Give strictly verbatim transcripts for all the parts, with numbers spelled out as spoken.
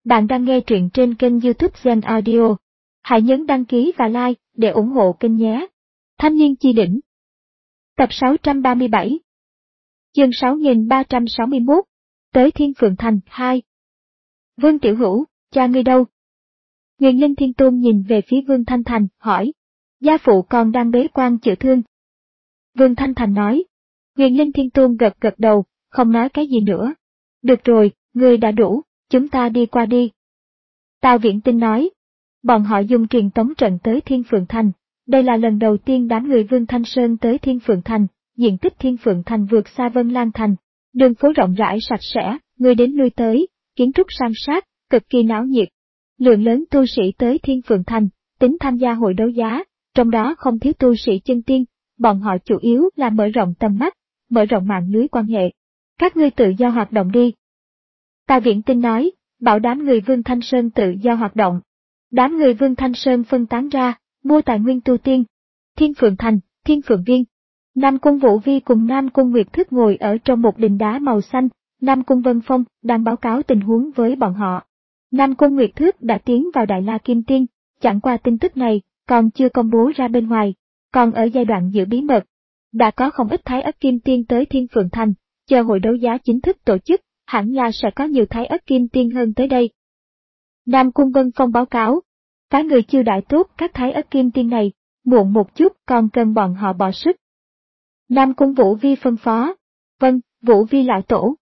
Bạn đang nghe truyện trên kênh YouTube Zen Audio. Hãy nhấn đăng ký và like để ủng hộ kênh nhé. Thanh niên chi đỉnh. Tập sáu trăm ba mươi bảy. Chương sáu nghìn ba trăm sáu mươi mốt. Tới Thiên Phượng Thành hai. Vương Tiểu Hữu, cha ngươi đâu? Huyền Linh Thiên Tôn nhìn về phía Vương Thanh Thành, hỏi. Gia phụ còn đang bế quan chữa thương. Vương Thanh Thành nói. Huyền Linh Thiên Tôn gật gật đầu, không nói cái gì nữa. Được rồi, ngươi đã đủ, chúng ta đi qua đi. Tào Viễn Tinh nói. Bọn họ dùng truyền tống trận tới Thiên Phượng Thành. Đây là lần đầu tiên đám người Vương Thanh Sơn tới Thiên Phượng Thành, diện tích Thiên Phượng Thành vượt xa Vân Lan Thành. Đường phố rộng rãi sạch sẽ, người đến lui tới, kiến trúc san sát, cực kỳ náo nhiệt. Lượng lớn tu sĩ tới Thiên Phượng Thành, tính tham gia hội đấu giá, trong đó không thiếu tu sĩ chân tiên, bọn họ chủ yếu là mở rộng tầm mắt, mở rộng mạng lưới quan hệ. Các ngươi tự do hoạt động đi. Tào Viễn Tinh nói, bảo đám người Vương Thanh Sơn tự do hoạt động. Đám người Vương Thanh Sơn phân tán ra, mua tài nguyên tu tiên. Thiên Phượng Thành, Thiên Phượng Viên. Nam Cung Vũ Vi cùng Nam Cung Nguyệt Thức ngồi ở trong một đình đá màu xanh, Nam Cung Vân Phong đang báo cáo tình huống với bọn họ. Nam Cung Nguyệt Thức đã tiến vào Đại La Kim Tiên, chẳng qua tin tức này còn chưa công bố ra bên ngoài, còn ở giai đoạn giữ bí mật. Đã có không ít Thái Ất Kim Tiên tới Thiên Phượng Thành, chờ hội đấu giá chính thức tổ chức, hẳn là sẽ có nhiều Thái Ất Kim Tiên hơn tới đây. Nam Cung Vân Phong báo cáo, cái người chiêu đãi tốt các Thái Ất Kim Tiên này, muộn một chút còn cần bọn họ bỏ sức. Nam Cung Vũ Vi phân phó, vâng, Vũ Vi lão tổ.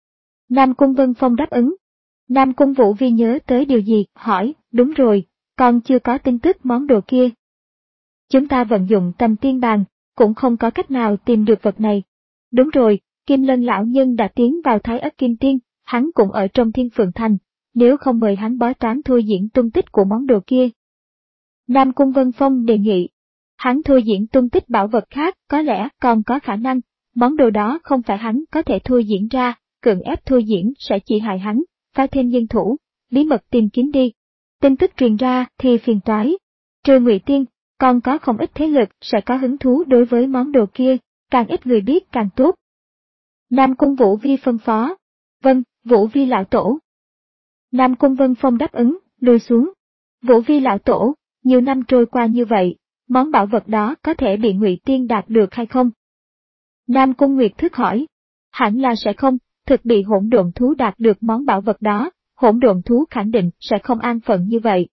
Nam Cung Vân Phong đáp ứng. Nam Cung Vũ Vi nhớ tới điều gì, hỏi, đúng rồi, còn chưa có tin tức món đồ kia. Chúng ta vận dụng tầm tiên bàn, cũng không có cách nào tìm được vật này. Đúng rồi, Kim Lân lão nhân đã tiến vào Thái Ất Kim Tiên, hắn cũng ở trong Thiên Phượng Thành, nếu không mời hắn bói toán thôi diễn tung tích của món đồ kia. Nam Cung Vân Phong đề nghị, hắn thôi diễn tung tích bảo vật khác, có lẽ còn có khả năng, món đồ đó không phải hắn có thể thôi diễn ra, cưỡng ép thôi diễn sẽ chỉ hại hắn, phái thêm nhân thủ, bí mật tìm kiếm đi. Tin tức truyền ra thì phiền toái. Trừ Ngụy Tiên, còn có không ít thế lực sẽ có hứng thú đối với món đồ kia, càng ít người biết càng tốt. Nam Cung Vũ Vi phân phó. Vâng, Vũ Vi lão tổ. Nam Cung Vân Phong đáp ứng, lùi xuống. Vũ Vi lão tổ, nhiều năm trôi qua như vậy, món bảo vật đó có thể bị Ngụy Tiên đạt được hay không? Nam Cung Nguyệt Thức hỏi. Hẳn là sẽ không, thực bị hỗn độn thú đạt được món bảo vật đó, hỗn độn thú khẳng định sẽ không an phận như vậy.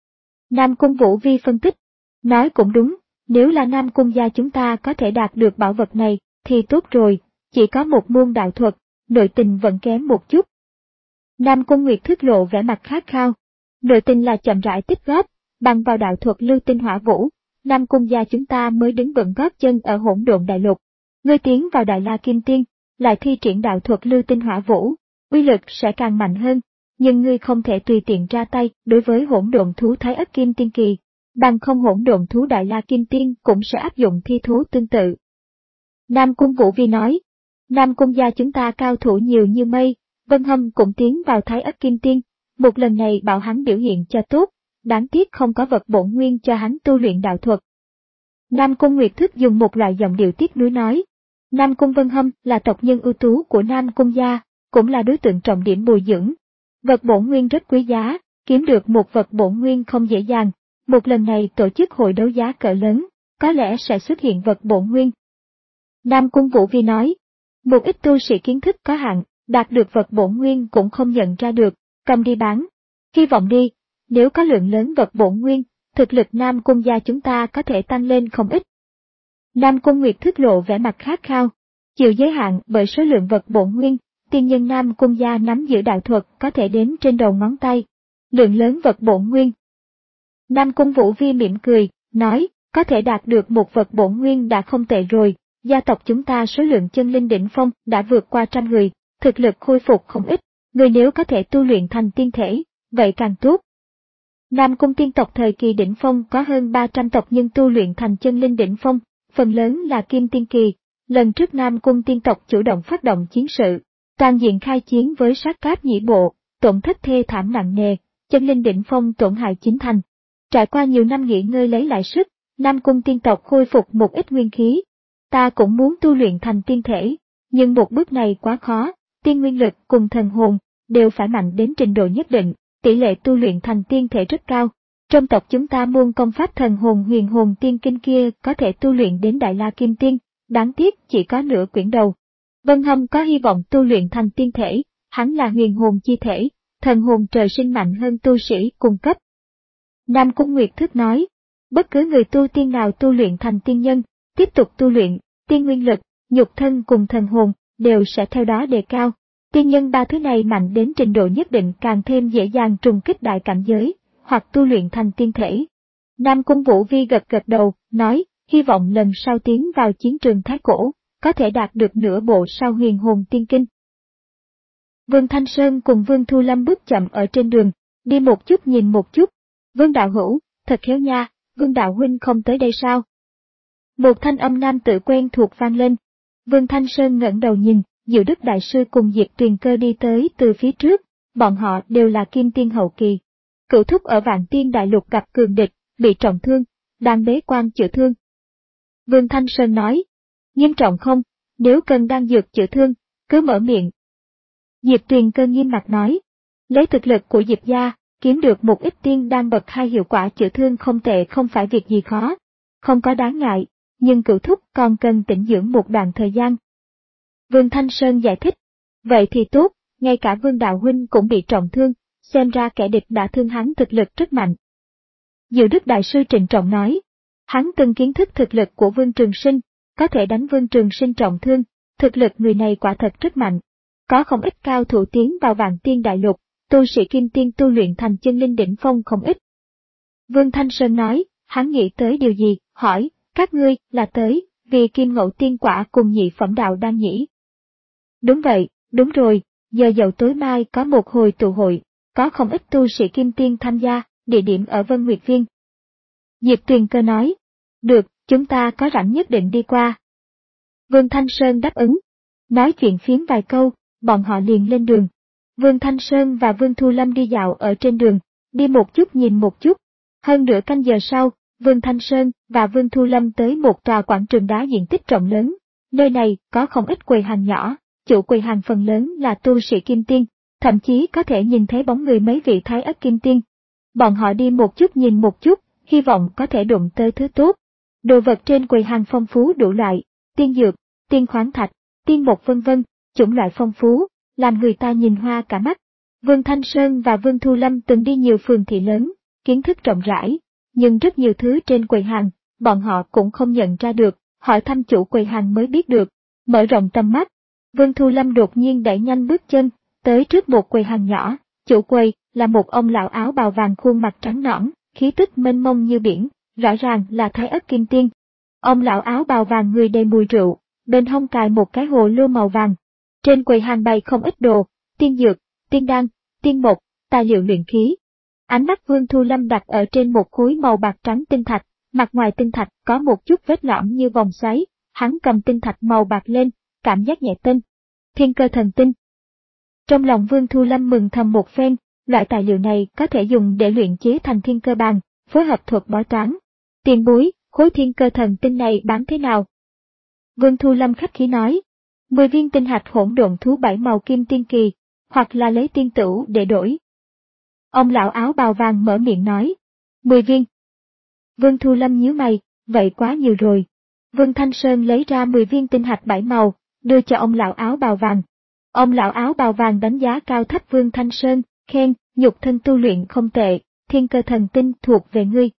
Nam Cung Vũ Vi phân tích. Nói cũng đúng, nếu là Nam Cung gia chúng ta có thể đạt được bảo vật này, thì tốt rồi, chỉ có một môn đạo thuật, nội tình vẫn kém một chút. Nam Cung Nguyệt Thức lộ vẻ mặt khát khao. Nội tình là chậm rãi tích góp, bằng vào đạo thuật lưu tinh hỏa vũ, Nam Cung gia chúng ta mới đứng vững gót chân ở hỗn độn đại lục. Ngươi tiến vào Đại La Kim Tiên, lại thi triển đạo thuật lưu tinh hỏa vũ, uy lực sẽ càng mạnh hơn, nhưng ngươi không thể tùy tiện ra tay đối với hỗn độn thú Thái Ất Kim Tiên kỳ, bằng không hỗn độn thú Đại La Kim Tiên cũng sẽ áp dụng thi thú tương tự. Nam Cung Vũ Vi nói, Nam Cung gia chúng ta cao thủ nhiều như mây, Vân Hâm cũng tiến vào Thái Ất Kim Tiên, một lần này bảo hắn biểu hiện cho tốt, đáng tiếc không có vật bổn nguyên cho hắn tu luyện đạo thuật. Nam Cung Nguyệt Thức dùng một loại giọng điệu tiếc nuối nói, Nam Cung Vân Hâm là tộc nhân ưu tú của Nam Cung gia, cũng là đối tượng trọng điểm bồi dưỡng. Vật bổn nguyên rất quý giá, kiếm được một vật bổn nguyên không dễ dàng, một lần này tổ chức hội đấu giá cỡ lớn, có lẽ sẽ xuất hiện vật bổn nguyên. Nam Cung Vũ Vi nói, một ít tu sĩ kiến thức có hạn, đạt được vật bổn nguyên cũng không nhận ra được, cầm đi bán. Hy vọng đi, nếu có lượng lớn vật bổn nguyên, thực lực Nam Cung gia chúng ta có thể tăng lên không ít. Nam Cung Nguyệt Thức lộ vẻ mặt khát khao, chịu giới hạn bởi số lượng vật bổn nguyên, tiên nhân Nam Cung gia nắm giữ đạo thuật có thể đếm trên đầu ngón tay. Lượng lớn vật bổn nguyên. Nam Cung Vũ Vi mỉm cười, nói, có thể đạt được một vật bổn nguyên đã không tệ rồi, gia tộc chúng ta số lượng chân linh đỉnh phong đã vượt qua trăm người, thực lực khôi phục không ít, người nếu có thể tu luyện thành tiên thể, vậy càng tốt. Nam Cung tiên tộc thời kỳ đỉnh phong có hơn ba trăm tộc nhân tu luyện thành chân linh đỉnh phong, phần lớn là kim tiên kỳ. Lần trước Nam Cung tiên tộc chủ động phát động chiến sự, toàn diện khai chiến với sát cáp nhĩ bộ, tổn thất thê thảm nặng nề, chân linh đỉnh phong tổn hại chín thành. Trải qua nhiều năm nghỉ ngơi lấy lại sức, Nam Cung tiên tộc khôi phục một ít nguyên khí. Ta cũng muốn tu luyện thành tiên thể, nhưng một bước này quá khó, tiên nguyên lực cùng thần hồn đều phải mạnh đến trình độ nhất định, tỷ lệ tu luyện thành tiên thể rất cao. Trong tộc chúng ta môn công pháp thần hồn huyền hồn tiên kinh kia có thể tu luyện đến Đại La Kim Tiên, đáng tiếc chỉ có nửa quyển đầu. Vân Hâm có hy vọng tu luyện thành tiên thể, hắn là huyền hồn chi thể, thần hồn trời sinh mạnh hơn tu sĩ cùng cấp. Nam Cung Nguyệt Thức nói, bất cứ người tu tiên nào tu luyện thành tiên nhân, tiếp tục tu luyện, tiên nguyên lực, nhục thân cùng thần hồn, đều sẽ theo đó đề cao. Tiên nhân ba thứ này mạnh đến trình độ nhất định càng thêm dễ dàng trùng kích đại cảnh giới, hoặc tu luyện thành tiên thể. Nam Cung Vũ Vi gật gật đầu, nói, hy vọng lần sau tiến vào chiến trường Thái Cổ, có thể đạt được nửa bộ sau huyền hồn tiên kinh. Vương Thanh Sơn cùng Vương Thu Lâm bước chậm ở trên đường, đi một chút nhìn một chút. Vương đạo hữu, thật khéo nha, Vương đạo huynh không tới đây sao? Một thanh âm nam tự quen thuộc vang lên. Vương Thanh Sơn ngẩng đầu nhìn, Diệu Đức Đại Sư cùng Diệp Tuyền Cơ đi tới từ phía trước, bọn họ đều là kim tiên hậu kỳ. Cửu thúc ở Vạn Tiên Đại Lục gặp cường địch, bị trọng thương, đang bế quan chữa thương. Vương Thanh Sơn nói, nghiêm trọng không, nếu cần đang dược chữa thương, cứ mở miệng. Diệp Tuyền Cơ nghiêm mặt nói, lấy thực lực của Diệp gia, kiếm được một ít tiên đan bậc hai hiệu quả chữa thương không tệ không phải việc gì khó, không có đáng ngại, nhưng cửu thúc còn cần tĩnh dưỡng một đoạn thời gian. Vương Thanh Sơn giải thích, vậy thì tốt, ngay cả Vương đạo huynh cũng bị trọng thương, xem ra kẻ địch đã thương hắn thực lực rất mạnh. Diệu Đức Đại Sư trịnh trọng nói, hắn từng kiến thức thực lực của Vương Trường Sinh, có thể đánh Vương Trường Sinh trọng thương, thực lực người này quả thật rất mạnh. Có không ít cao thủ tiến vào Vạn Tiên Đại Lục, tu sĩ kim tiên tu luyện thành chân linh đỉnh phong không ít. Vương Thanh Sơn nói, hắn nghĩ tới điều gì, hỏi, các ngươi là tới vì Kim Ngẫu Tiên Quả cùng nhị phẩm đạo đan nhỉ? Đúng vậy, đúng rồi, giờ dậu tối mai có một hồi tụ hội, có không ít tu sĩ kim tiên tham gia, địa điểm ở Vân Nguyệt Viên. Diệp Tuyền Cơ nói, được, chúng ta có rảnh nhất định đi qua. Vương Thanh Sơn đáp ứng. Nói chuyện phiếm vài câu, bọn họ liền lên đường. Vương Thanh Sơn và Vương Thu Lâm đi dạo ở trên đường, đi một chút nhìn một chút. Hơn nửa canh giờ sau, Vương Thanh Sơn và Vương Thu Lâm tới một tòa quảng trường đá diện tích rộng lớn. Nơi này có không ít quầy hàng nhỏ, chủ quầy hàng phần lớn là tu sĩ kim tiên, thậm chí có thể nhìn thấy bóng người mấy vị thái ất kim tiên. Bọn họ đi một chút nhìn một chút, hy vọng có thể đụng tới thứ tốt. Đồ vật trên quầy hàng phong phú đủ loại, tiên dược, tiên khoáng thạch, tiên bột vân vân, chủng loại phong phú, làm người ta nhìn hoa cả mắt. Vương Thanh Sơn và Vương Thu Lâm từng đi nhiều phường thị lớn, kiến thức rộng rãi, nhưng rất nhiều thứ trên quầy hàng, bọn họ cũng không nhận ra được, hỏi thăm chủ quầy hàng mới biết được. Mở rộng tầm mắt, Vương Thu Lâm đột nhiên đẩy nhanh bước chân, tới trước một quầy hàng nhỏ, chủ quầy là một ông lão áo bào vàng khuôn mặt trắng nõn, khí tức mênh mông như biển, rõ ràng là thái ất kim tiên. Ông lão áo bào vàng người đầy mùi rượu, bên hông cài một cái hồ lô màu vàng. Trên quầy hàng bày không ít đồ, tiên dược, tiên đan, tiên mộc, tài liệu luyện khí. Ánh mắt Vương Thu Lâm đặt ở trên một khối màu bạc trắng tinh thạch, mặt ngoài tinh thạch có một chút vết lõm như vòng xoáy, hắn cầm tinh thạch màu bạc lên, cảm giác nhẹ tinh. Thiên cơ thần tinh. Trong lòng Vương Thu Lâm mừng thầm một phen, loại tài liệu này có thể dùng để luyện chế thành thiên cơ bàn, phối hợp thuật bói toán. Tiền bối, khối thiên cơ thần tinh này bán thế nào? Vương Thu Lâm khách khí nói, mười viên tinh hạch hỗn độn thú bảy màu kim tiên kỳ, hoặc là lấy tiên tửu để đổi. Ông lão áo bào vàng mở miệng nói, mười viên. Vương Thu Lâm nhíu mày, vậy quá nhiều rồi. Vương Thanh Sơn lấy ra mười viên tinh hạch bảy màu, đưa cho ông lão áo bào vàng. Ông lão áo bào vàng đánh giá cao thấp Vương Thanh Sơn, khen, nhục thân tu luyện không tệ, thiên cơ thần tinh thuộc về ngươi.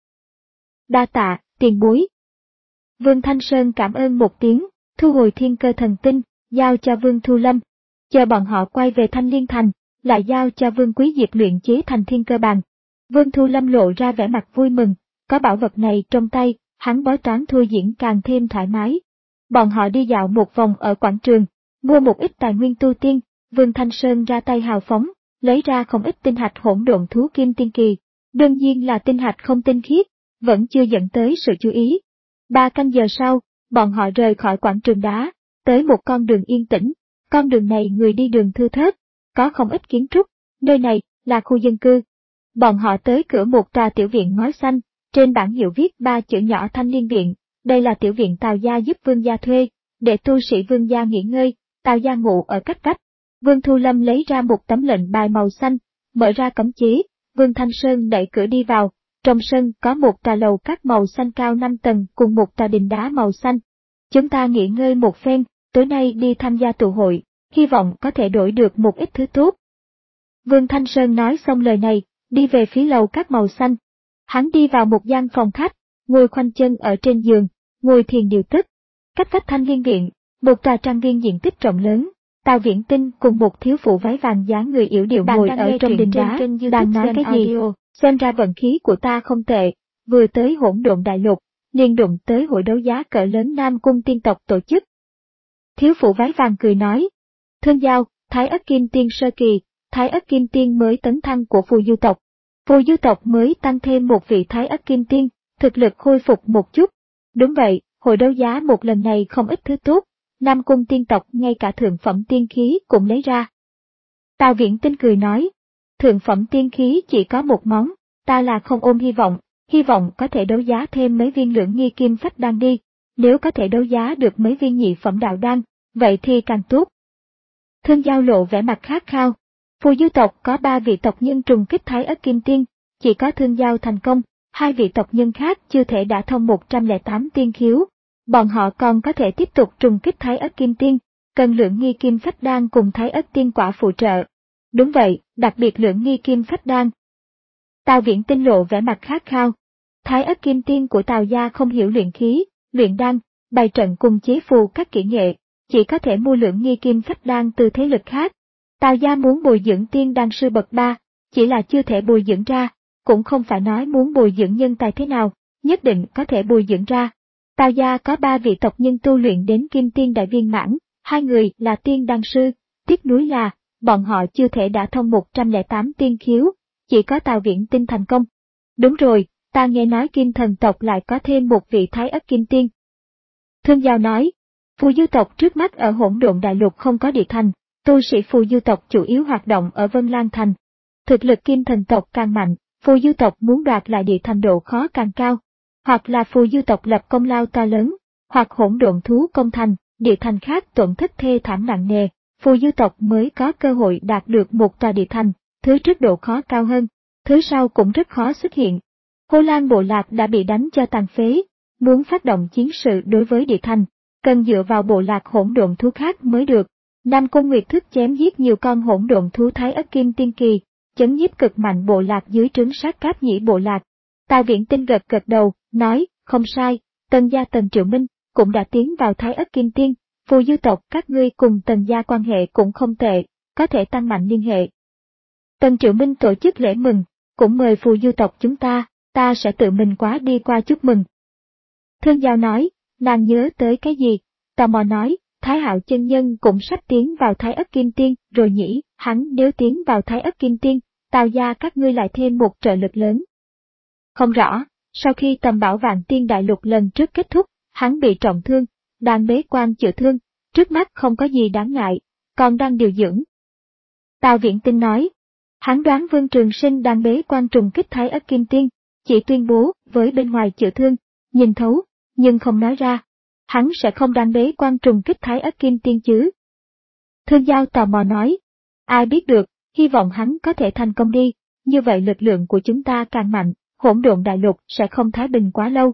Đa tạ, tiền bối. Vương Thanh Sơn cảm ơn một tiếng, thu hồi thiên cơ thần tinh, giao cho Vương Thu Lâm. Chờ bọn họ quay về Thanh Liên Thành, lại giao cho Vương Quý Diệp luyện chế thành thiên cơ bàn. Vương Thu Lâm lộ ra vẻ mặt vui mừng, có bảo vật này trong tay, hắn bói toán thôi diễn càng thêm thoải mái. Bọn họ đi dạo một vòng ở quảng trường, mua một ít tài nguyên tu tiên, Vương Thanh Sơn ra tay hào phóng, lấy ra không ít tinh hạch hỗn độn thú kim tiên kỳ. Đương nhiên là tinh hạch không tinh khiết, vẫn chưa dẫn tới sự chú ý. Ba canh giờ sau, bọn họ rời khỏi quảng trường đá, tới một con đường yên tĩnh. Con đường này người đi đường thưa thớt, có không ít kiến trúc, nơi này là khu dân cư. Bọn họ tới cửa một tòa tiểu viện ngói xanh, trên bảng hiệu viết ba chữ nhỏ Thanh Liên Viện. Đây là tiểu viện Tào gia giúp Vương gia thuê, để tu sĩ Vương gia nghỉ ngơi, Tào gia ngủ ở cách vách. Vương Thu Lâm lấy ra một tấm lệnh bài màu xanh, mở ra cấm chế, Vương Thanh Sơn đẩy cửa đi vào. Trong sân có một tòa lầu các màu xanh cao năm tầng cùng một tòa đình đá màu xanh. Chúng ta nghỉ ngơi một phen, tối nay đi tham gia tụ hội, hy vọng có thể đổi được một ít thứ tốt. Vương Thanh Sơn nói xong lời này, đi về phía lầu các màu xanh. Hắn đi vào một gian phòng khách, ngồi khoanh chân ở trên giường, ngồi thiền điều tức. Cách vách Thanh Liên Viện, một tòa trang viên diện tích rộng lớn, Tào Viễn Tinh cùng một thiếu phụ váy vàng dáng người yểu điệu ngồi ở trong đình đá, đang nói cái gì? Xem ra vận khí của ta không tệ, vừa tới Hỗn Độn Đại Lục, liền đụng tới hội đấu giá cỡ lớn Nam Cung tiên tộc tổ chức. Thiếu phụ váy vàng cười nói, Thương Giao, Thái Ất Kim Tiên sơ kỳ, Thái Ất Kim Tiên mới tấn thăng của Phù Du tộc. Phù Du tộc mới tăng thêm một vị Thái Ất Kim Tiên, thực lực khôi phục một chút. Đúng vậy, hội đấu giá một lần này không ít thứ tốt, Nam Cung tiên tộc ngay cả thượng phẩm tiên khí cũng lấy ra. Tào Viễn Tinh cười nói, thượng phẩm tiên khí chỉ có một món, ta là không ôm hy vọng, hy vọng có thể đấu giá thêm mấy viên lưỡng nghi kim phách đan đi, nếu có thể đấu giá được mấy viên nhị phẩm đạo đan, vậy thì càng tốt. Thương Giao lộ vẻ mặt khát khao, Phù Du tộc có ba vị tộc nhân trùng kích Thái Ất Kim Tiên, chỉ có Thương Giao thành công, hai vị tộc nhân khác chưa thể đả thông một trăm lẻ tám tiên khiếu, bọn họ còn có thể tiếp tục trùng kích Thái Ất Kim Tiên, cần lưỡng nghi kim phách đan cùng Thái Ất tiên quả phụ trợ. Đúng vậy, đặc biệt lưỡng nghi kim phách đan. Tào Viễn Tinh lộ vẻ mặt khát khao. Thái Ất Kim Tiên của Tào gia không hiểu luyện khí, luyện đan, bày trận cùng chế phù các kỹ nghệ, chỉ có thể mua lưỡng nghi kim phách đan từ thế lực khác. Tào gia muốn bồi dưỡng tiên đan sư bậc ba, chỉ là chưa thể bồi dưỡng ra, cũng không phải nói muốn bồi dưỡng nhân tài thế nào, nhất định có thể bồi dưỡng ra. Tào gia có ba vị tộc nhân tu luyện đến kim tiên đại viên mãn, hai người là tiên đan sư, tiếc nuối là bọn họ chưa thể đả thông một trăm lẻ tám tiên khiếu, chỉ có Tào Viễn Tinh thành công. Đúng rồi, ta nghe nói Kim Thần tộc lại có thêm một vị Thái Ất Kim Tiên. Thương Giao nói, Phù Du tộc trước mắt ở Hỗn Độn Đại Lục không có địa thành, tu sĩ Phù Du tộc chủ yếu hoạt động ở Vân Lan Thành. Thực lực Kim Thần tộc càng mạnh, Phù Du tộc muốn đoạt lại địa thành độ khó càng cao. Hoặc là Phù Du tộc lập công lao to lớn, hoặc hỗn độn thú công thành, địa thành khác tổn thất thê thảm nặng nề, Phù Du tộc mới có cơ hội đạt được một tòa địa thành, thứ trước độ khó cao hơn, thứ sau cũng rất khó xuất hiện. Hồ Lan bộ lạc đã bị đánh cho tàn phế, muốn phát động chiến sự đối với địa thành, cần dựa vào bộ lạc hỗn độn thú khác mới được. Nam Cung Nguyệt thức chém giết nhiều con hỗn độn thú Thái Ất Kim Tiên kỳ, chấn nhiếp cực mạnh bộ lạc dưới trướng Sát Cáp Nhĩ bộ lạc. Tào Viễn Tinh gật gật đầu, nói, không sai, Tần gia Tần Triệu Minh cũng đã tiến vào Thái Ất Kim Tiên, Phù Du tộc các ngươi cùng Tần gia quan hệ cũng không tệ, có thể tăng mạnh liên hệ. Tần Triệu Minh tổ chức lễ mừng, cũng mời Phù Du tộc chúng ta, ta sẽ tự mình quá đi qua chúc mừng. Thương Giao nói, nàng nhớ tới cái gì? Tò mò nói, Thái Hạo chân nhân cũng sắp tiến vào Thái Ất Kim Tiên rồi nhỉ, hắn nếu tiến vào Thái Ất Kim Tiên, Tào gia các ngươi lại thêm một trợ lực lớn. Không rõ, sau khi tầm bảo Vạn Tiên Đại Lục lần trước kết thúc, hắn bị trọng thương, đang bế quan chữa thương, trước mắt không có gì đáng ngại, còn đang điều dưỡng. Tào Viễn Tinh nói, hắn đoán Vương Trường Sinh đang bế quan trùng kích Thái Ất Kim Tiên, chỉ tuyên bố với bên ngoài chữa thương, nhìn thấu, nhưng không nói ra. Hắn sẽ không đang bế quan trùng kích Thái Ất Kim Tiên chứ. Thương Giao tò mò nói, ai biết được, hy vọng hắn có thể thành công đi, như vậy lực lượng của chúng ta càng mạnh, Hỗn Độn Đại Lục sẽ không thái bình quá lâu.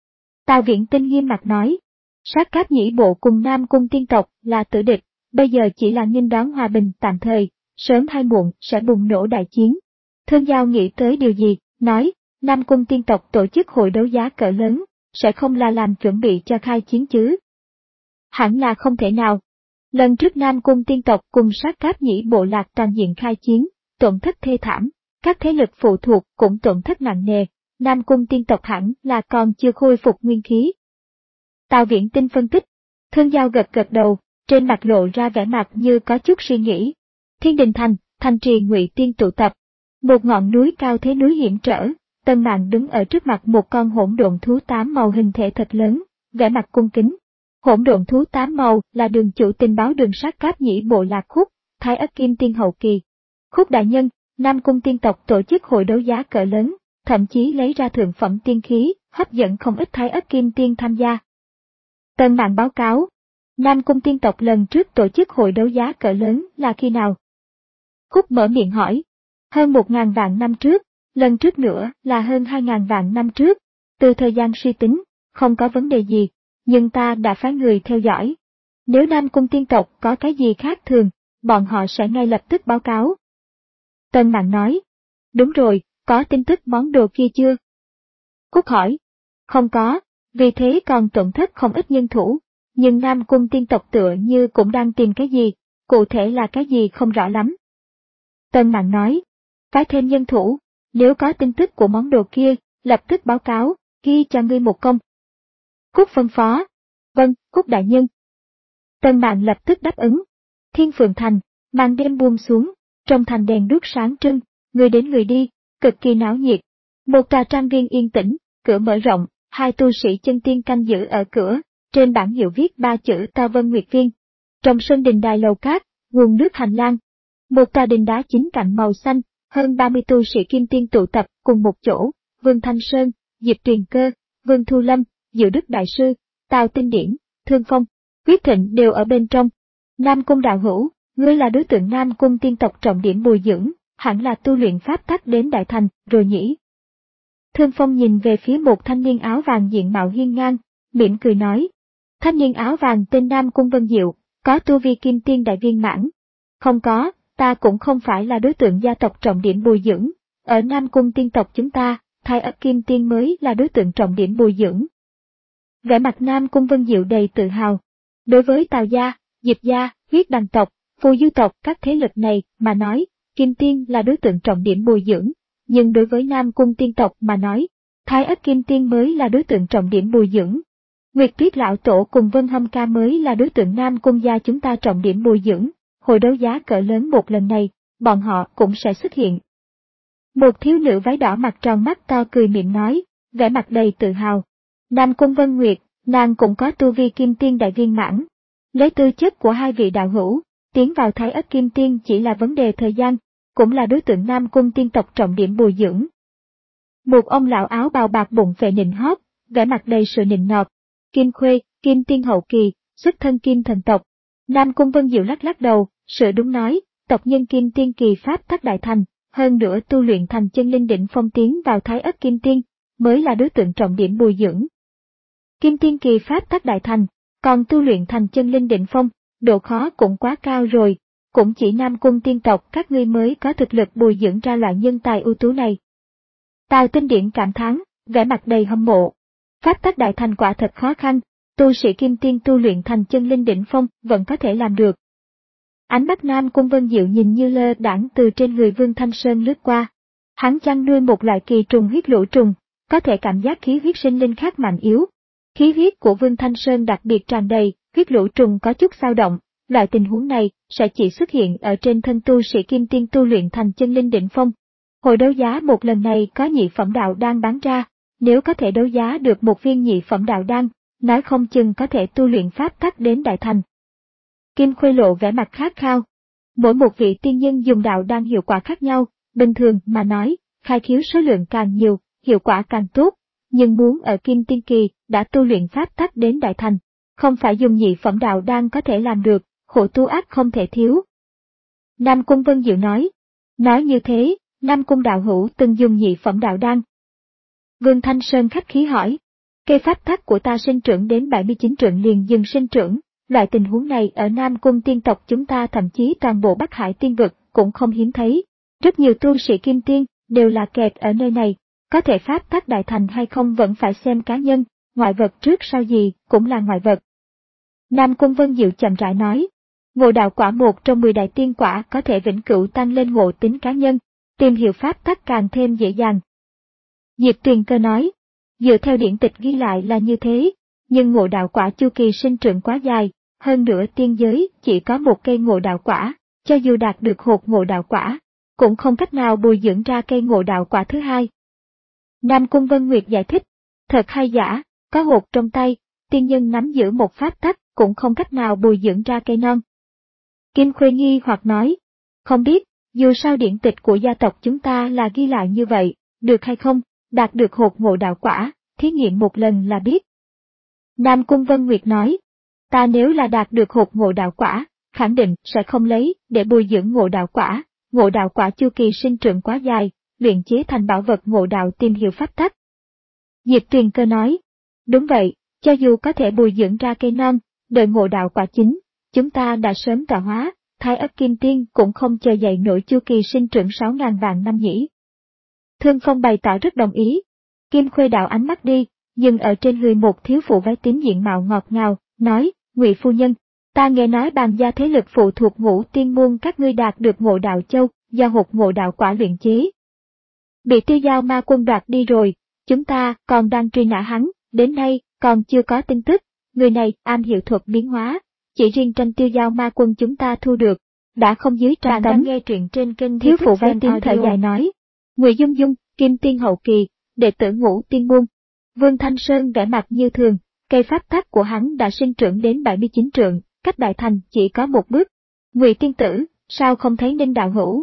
Tào Viễn Tinh nghiêm mặt nói, Sát Cáp Nhĩ bộ cùng Nam Cung tiên tộc là tử địch, bây giờ chỉ là nghênh đón hòa bình tạm thời, sớm hay muộn sẽ bùng nổ đại chiến. Thương Giao nghĩ tới điều gì, nói, Nam Cung tiên tộc tổ chức hội đấu giá cỡ lớn, sẽ không là làm chuẩn bị cho khai chiến chứ? Hẳn là không thể nào. Lần trước Nam Cung tiên tộc cùng Sát Cáp Nhĩ bộ lạc toàn diện khai chiến, tổn thất thê thảm, các thế lực phụ thuộc cũng tổn thất nặng nề, Nam Cung tiên tộc hẳn là còn chưa khôi phục nguyên khí. Tào Viễn Tinh phân tích, Thương Giao gật gật đầu, trên mặt lộ ra vẻ mặt như có chút suy nghĩ. Thiên Đình Thành, thành trì Ngụy Tiên tụ tập, một ngọn núi cao thế núi hiểm trở, Tân Mạn đứng ở trước mặt một con hỗn độn thú tám màu hình thể thật lớn, vẻ mặt cung kính. Hỗn độn thú tám màu là đường chủ tình báo đường Sát Cáp Nhĩ bộ lạc Khúc, Thái Ất Kim Tiên hậu kỳ. Khúc đại nhân, Nam Cung tiên tộc tổ chức hội đấu giá cỡ lớn, thậm chí lấy ra thượng phẩm tiên khí, hấp dẫn không ít Thái Ất Kim Tiên tham gia. Tân Mạn báo cáo, Nam Cung tiên tộc lần trước tổ chức hội đấu giá cỡ lớn là khi nào? Khúc mở miệng hỏi. hơn một ngàn vạn năm trước, lần trước nữa là hơn hai ngàn vạn năm trước. Từ thời gian suy tính, không có vấn đề gì, nhưng ta đã phái người theo dõi. Nếu Nam Cung tiên tộc có cái gì khác thường, bọn họ sẽ ngay lập tức báo cáo. Tân Mạng nói, đúng rồi, có tin tức món đồ kia chưa? Cúc hỏi, không có, vì thế còn tổn thất không ít nhân thủ, nhưng Nam Cung tiên tộc tựa như cũng đang tìm cái gì, cụ thể là cái gì không rõ lắm. Tân Mạng nói, phái thêm nhân thủ, nếu có tin tức của món đồ kia, lập tức báo cáo, ghi cho ngươi một công. Cúc phân phó, vâng, Cúc đại nhân. Tân Mạng lập tức đáp ứng. Thiên Phượng Thành, màn đêm buông xuống, trong thành đèn đuốc sáng trưng, người đến người đi, cực kỳ náo nhiệt. Một tòa trang viên yên tĩnh, cửa mở rộng, hai tu sĩ chân tiên canh giữ ở cửa, trên bảng hiệu viết ba chữ Ta Vân Nguyệt Viên. Trong sân đình đài lầu cát, nguồn nước hành lang. Một tòa đình đá chính cạnh màu xanh, hơn ba mươi tu sĩ kim tiên tụ tập cùng một chỗ, Vương Thanh Sơn, Diệp Tuyền Cơ, Vương Thu Lâm, Diệu Đức Đại Sư, Tào Tinh Điển, Thương Phong, Huyết Thịnh đều ở bên trong. Nam Cung đạo hữu, ngươi là đối tượng Nam Cung tiên tộc trọng điểm bồi dưỡng, hẳn là tu luyện pháp tắc đến đại thành, rồi nhỉ? Thương Phong nhìn về phía một thanh niên áo vàng diện mạo hiên ngang, mỉm cười nói. Thanh niên áo vàng tên Nam Cung Vân Diệu, có tu vi kim tiên đại viên mãn. Không có, ta cũng không phải là đối tượng gia tộc trọng điểm bồi dưỡng, ở Nam Cung tiên tộc chúng ta, Thái Ất Kim Tiên mới là đối tượng trọng điểm bồi dưỡng. Vẻ mặt Nam Cung Vân Diệu đầy tự hào. Đối với Tào gia, Diệp gia, Huyết Đằng tộc, Phù Du tộc các thế lực này mà nói, Kim Tiên là đối tượng trọng điểm bồi dưỡng, nhưng đối với Nam Cung tiên tộc mà nói, Thái Ất Kim Tiên mới là đối tượng trọng điểm bồi dưỡng. Nguyệt Tuyết Lão Tổ cùng Vân Hâm Ca mới là đối tượng Nam Cung gia chúng ta trọng điểm bồi dưỡng, hồi đấu giá cỡ lớn một lần này, bọn họ cũng sẽ xuất hiện. Một thiếu nữ váy đỏ mặt tròn mắt to cười miệng nói, vẻ mặt đầy tự hào. Nam Cung Vân Nguyệt, nàng cũng có tu vi kim tiên đại viên mãn. Lấy tư chất của hai vị đạo hữu, tiến vào Thái Ất Kim Tiên chỉ là vấn đề thời gian, cũng là đối tượng Nam Cung tiên tộc trọng điểm bồi dưỡng. Một ông lão áo bào bạc bụng phệ nịnh hót, vẻ mặt đầy sự nịnh nọt. Kim Khuê, Kim Tiên hậu kỳ, xuất thân Kim thần tộc. Nam Cung Vân Diệu lắc lắc đầu, sự đúng nói, tộc nhân Kim Tiên kỳ pháp tắc đại thành, hơn nữa tu luyện thành chân linh đỉnh phong tiến vào Thái Ất Kim Tiên, mới là đối tượng trọng điểm bồi dưỡng. Kim Tiên kỳ pháp tắc đại thành, còn tu luyện thành chân linh đỉnh phong, độ khó cũng quá cao rồi, cũng chỉ Nam Cung tiên tộc các ngươi mới có thực lực bồi dưỡng ra loại nhân tài ưu tú này. Tào Tinh Điển cảm thán, vẻ mặt đầy hâm mộ. Pháp tắc đại thành quả thật khó khăn, tu sĩ Kim Tiên tu luyện thành chân linh đỉnh phong vẫn có thể làm được. Ánh mắt Nam Cung Vân Diệu nhìn như lơ đãng từ trên người Vương Thanh Sơn lướt qua. Hắn chăn nuôi một loại kỳ trùng huyết lũ trùng, có thể cảm giác khí huyết sinh linh khác mạnh yếu. Khí huyết của Vương Thanh Sơn đặc biệt tràn đầy, huyết lũ trùng có chút dao động, loại tình huống này sẽ chỉ xuất hiện ở trên thân tu sĩ Kim Tiên tu luyện thành chân linh đỉnh phong. Hồi đấu giá một lần này có nhị phẩm đạo đan bán ra, nếu có thể đấu giá được một viên nhị phẩm đạo đan, nói không chừng có thể tu luyện pháp tắc đến đại thành. Kim Khuê lộ vẻ mặt khát khao. Mỗi một vị tiên nhân dùng đạo đan hiệu quả khác nhau, bình thường mà nói, khai khiếu số lượng càng nhiều, hiệu quả càng tốt, nhưng muốn ở Kim Tiên kỳ đã tu luyện pháp tắc đến đại thành, không phải dùng nhị phẩm đạo đan có thể làm được, khổ tu ác không thể thiếu. Nam Cung Vân Diệu nói. Nói như thế, Nam Cung đạo hữu từng dùng nhị phẩm đạo đan. Vương Thanh Sơn khách khí hỏi. Cây pháp tắc của ta sinh trưởng đến bảy mươi chín trượng liền dừng sinh trưởng, loại tình huống này ở Nam Cung tiên tộc chúng ta thậm chí toàn bộ Bắc Hải tiên vực cũng không hiếm thấy. Rất nhiều tu sĩ Kim Tiên đều là kẹt ở nơi này, có thể pháp tắc đại thành hay không vẫn phải xem cá nhân, ngoại vật trước sau gì cũng là ngoại vật. Nam Cung Vân Diệu chậm rãi nói, ngộ đạo quả một trong mười đại tiên quả có thể vĩnh cửu tăng lên ngộ tính cá nhân, tìm hiểu pháp tắc càng thêm dễ dàng. Diệp Tuyền Cơ nói, dựa theo điển tịch ghi lại là như thế, nhưng ngộ đạo quả chu kỳ sinh trưởng quá dài, hơn nữa tiên giới chỉ có một cây ngộ đạo quả, cho dù đạt được hột ngộ đạo quả, cũng không cách nào bồi dưỡng ra cây ngộ đạo quả thứ hai. Nam Cung Vân Nguyệt giải thích, thật hay giả, có hột trong tay, tiên nhân nắm giữ một pháp tắc cũng không cách nào bồi dưỡng ra cây non. Kim Khuê nghi hoặc nói, không biết, dù sao điển tịch của gia tộc chúng ta là ghi lại như vậy, được hay không, đạt được hột ngộ đạo quả, thí nghiệm một lần là biết. Nam Cung Vân Nguyệt nói, ta nếu là đạt được hột ngộ đạo quả, khẳng định sẽ không lấy để bồi dưỡng ngộ đạo quả, ngộ đạo quả chu kỳ sinh trưởng quá dài, luyện chế thành bảo vật ngộ đạo tìm hiểu pháp tắc. Diệp Tuyền Cơ nói, đúng vậy, cho dù có thể bồi dưỡng ra cây non, đợi ngộ đạo quả chính, chúng ta đã sớm tạo hóa, Thái Ất Kim Tiên cũng không chờ dậy nổi chu kỳ sinh trưởng sáu ngàn vạn năm nhỉ. Thương Phong bày tỏ rất đồng ý. Kim Khuê đảo ánh mắt đi, dừng ở trên người một thiếu phụ váy tím diện mạo ngọt ngào, nói, Ngụy phu nhân, ta nghe nói bàn gia thế lực phụ thuộc Ngũ Tiên môn các ngươi đạt được ngộ đạo châu, do hột ngộ đạo quả luyện chế. Bị Tiêu Giao Ma Quân đoạt đi rồi, chúng ta còn đang truy nã hắn, đến nay còn chưa có tin tức, người này am hiểu thuật biến hóa, chỉ riêng tranh Tiêu Giao Ma Quân chúng ta thu được, đã không dưới trăm tấm. Nghe truyện trên kênh thiếu phụ váy tím thở dài nói, Ngụy Dung Dung, Kim Tiên hậu kỳ, đệ tử Ngũ Tiên môn. Vương Thanh Sơn vẻ mặt như thường, cây pháp tắc của hắn đã sinh trưởng đến bảy mươi chín trượng, cách đại thành chỉ có một bước. Ngụy tiên tử, sao không thấy Ninh đạo hữu?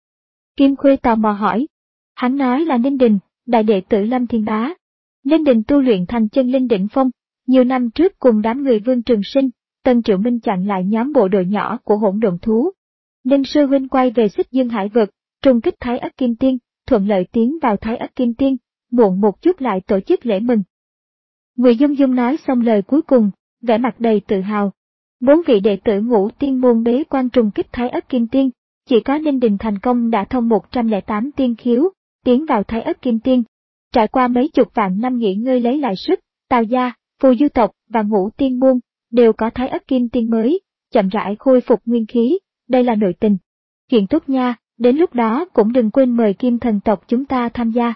Kim Khuê tò mò hỏi. Hắn nói là Ninh Đình, đại đệ tử Lâm Thiên Bá. Ninh Đình tu luyện thành chân linh đỉnh phong, nhiều năm trước cùng đám người Vương Trường Sinh, Tân Triệu Minh chặn lại nhóm bộ đội nhỏ của hỗn độn thú. Ninh sư huynh quay về Xích Dương Hải vực, trùng kích Thái Ất Kim Tiên, thuận lợi tiến vào Thái Ất Kim Tiên, muộn một chút lại tổ chức lễ mừng. Ngụy Dung Dung nói xong lời cuối cùng, vẻ mặt đầy tự hào. Bốn vị đệ tử Ngũ Tiên môn bế quan trùng kích Thái Ất Kim Tiên, chỉ có Ninh Đình thành công đã thông một trăm lẻ tám tiên khiếu, tiến vào Thái Ất Kim Tiên. Trải qua mấy chục vạn năm nghỉ ngơi lấy lại sức, Tào gia, Phù Du tộc và Ngũ Tiên môn đều có Thái Ất Kim Tiên mới, chậm rãi khôi phục nguyên khí, đây là nội tình. Chuyện tốt nha, đến lúc đó cũng đừng quên mời Kim thần tộc chúng ta tham gia.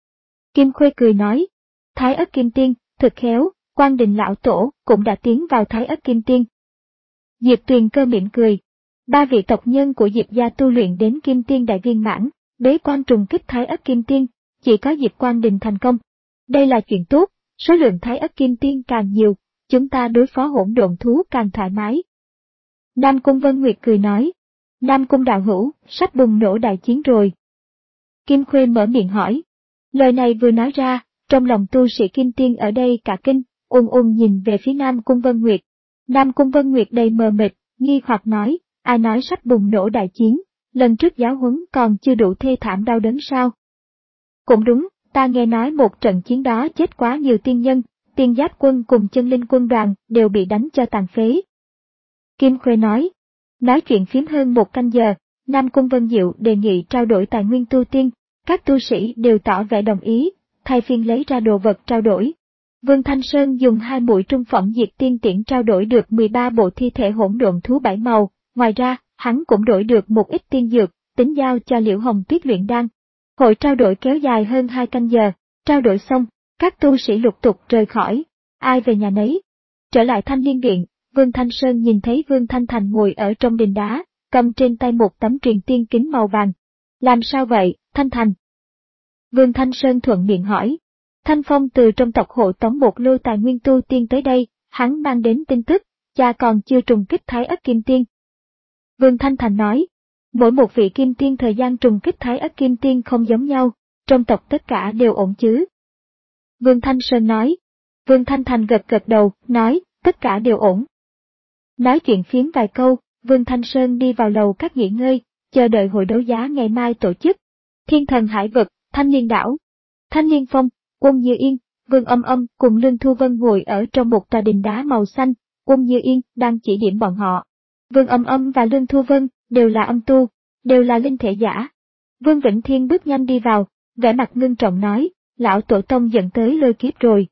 Kim Khuê cười nói, Thái Ất Kim Tiên, thực khéo, Quan Định lão tổ cũng đã tiến vào Thái Ất Kim Tiên. Diệp Tuyền Cơ mỉm cười. Ba vị tộc nhân của Diệp gia tu luyện đến Kim Tiên đại viên mãn, bế quan trùng kích Thái Ất Kim Tiên, chỉ có Diệp Quan Định thành công. Đây là chuyện tốt, số lượng Thái Ất Kim Tiên càng nhiều, chúng ta đối phó hỗn độn thú càng thoải mái. Nam Cung Vân Nguyệt cười nói, Nam Cung đạo hữu, sắp bùng nổ đại chiến rồi. Kim Khuê mở miệng hỏi. Lời này vừa nói ra, trong lòng tu sĩ Kim Tiên ở đây cả kinh, ùn ùn nhìn về phía Nam Cung Vân Nguyệt. Nam Cung Vân Nguyệt đầy mờ mịt, nghi hoặc nói, ai nói sắp bùng nổ đại chiến, lần trước giáo huấn còn chưa đủ thê thảm đau đớn sao? Cũng đúng, ta nghe nói một trận chiến đó chết quá nhiều tiên nhân, tiên giáp quân cùng chân linh quân đoàn đều bị đánh cho tàn phế. Kim Khuê nói, nói chuyện phím hơn một canh giờ, Nam Cung Vân Diệu đề nghị trao đổi tài nguyên tu tiên, các tu sĩ đều tỏ vẻ đồng ý, thay phiên lấy ra đồ vật trao đổi. Vương Thanh Sơn dùng hai mũi trung phẩm diệt tiên tiễn trao đổi được mười ba bộ thi thể hỗn độn thú bảy màu, ngoài ra, hắn cũng đổi được một ít tiên dược, tính giao cho Liễu Hồng Tuyết luyện đan. Hội trao đổi kéo dài hơn hai canh giờ, trao đổi xong, các tu sĩ lục tục rời khỏi, ai về nhà nấy. Trở lại Thanh Liên Điện, Vương Thanh Sơn nhìn thấy Vương Thanh Thành ngồi ở trong đình đá, cầm trên tay một tấm truyền tiên kính màu vàng. Làm sao vậy, Thanh Thành? Vương Thanh Sơn thuận miệng hỏi. Thanh Phong từ trong tộc hộ tống một lô tài nguyên tu tiên tới đây, hắn mang đến tin tức, cha còn chưa trùng kích Thái Ất Kim Tiên. Vương Thanh Thành nói, mỗi một vị Kim Tiên thời gian trùng kích Thái Ất Kim Tiên không giống nhau, trong tộc tất cả đều ổn chứ? Vương Thanh Sơn nói. Vương Thanh Thành gật gật đầu, nói, tất cả đều ổn. Nói chuyện phiếm vài câu, Vương Thanh Sơn đi vào lầu các nghỉ ngơi, chờ đợi hội đấu giá ngày mai tổ chức. Thiên Thần Hải Vực, Thanh Liên Đảo, Thanh Liên Phong, Quân Như Yên, Vương Âm Âm cùng Lương Thu Vân ngồi ở trong một tòa đình đá màu xanh, Quân Như Yên đang chỉ điểm bọn họ. Vương Âm Âm và Lương Thu Vân đều là âm tu, đều là linh thể giả. Vương Vĩnh Thiên bước nhanh đi vào, vẻ mặt ngưng trọng nói, lão tổ tông dẫn tới lôi kiếp rồi.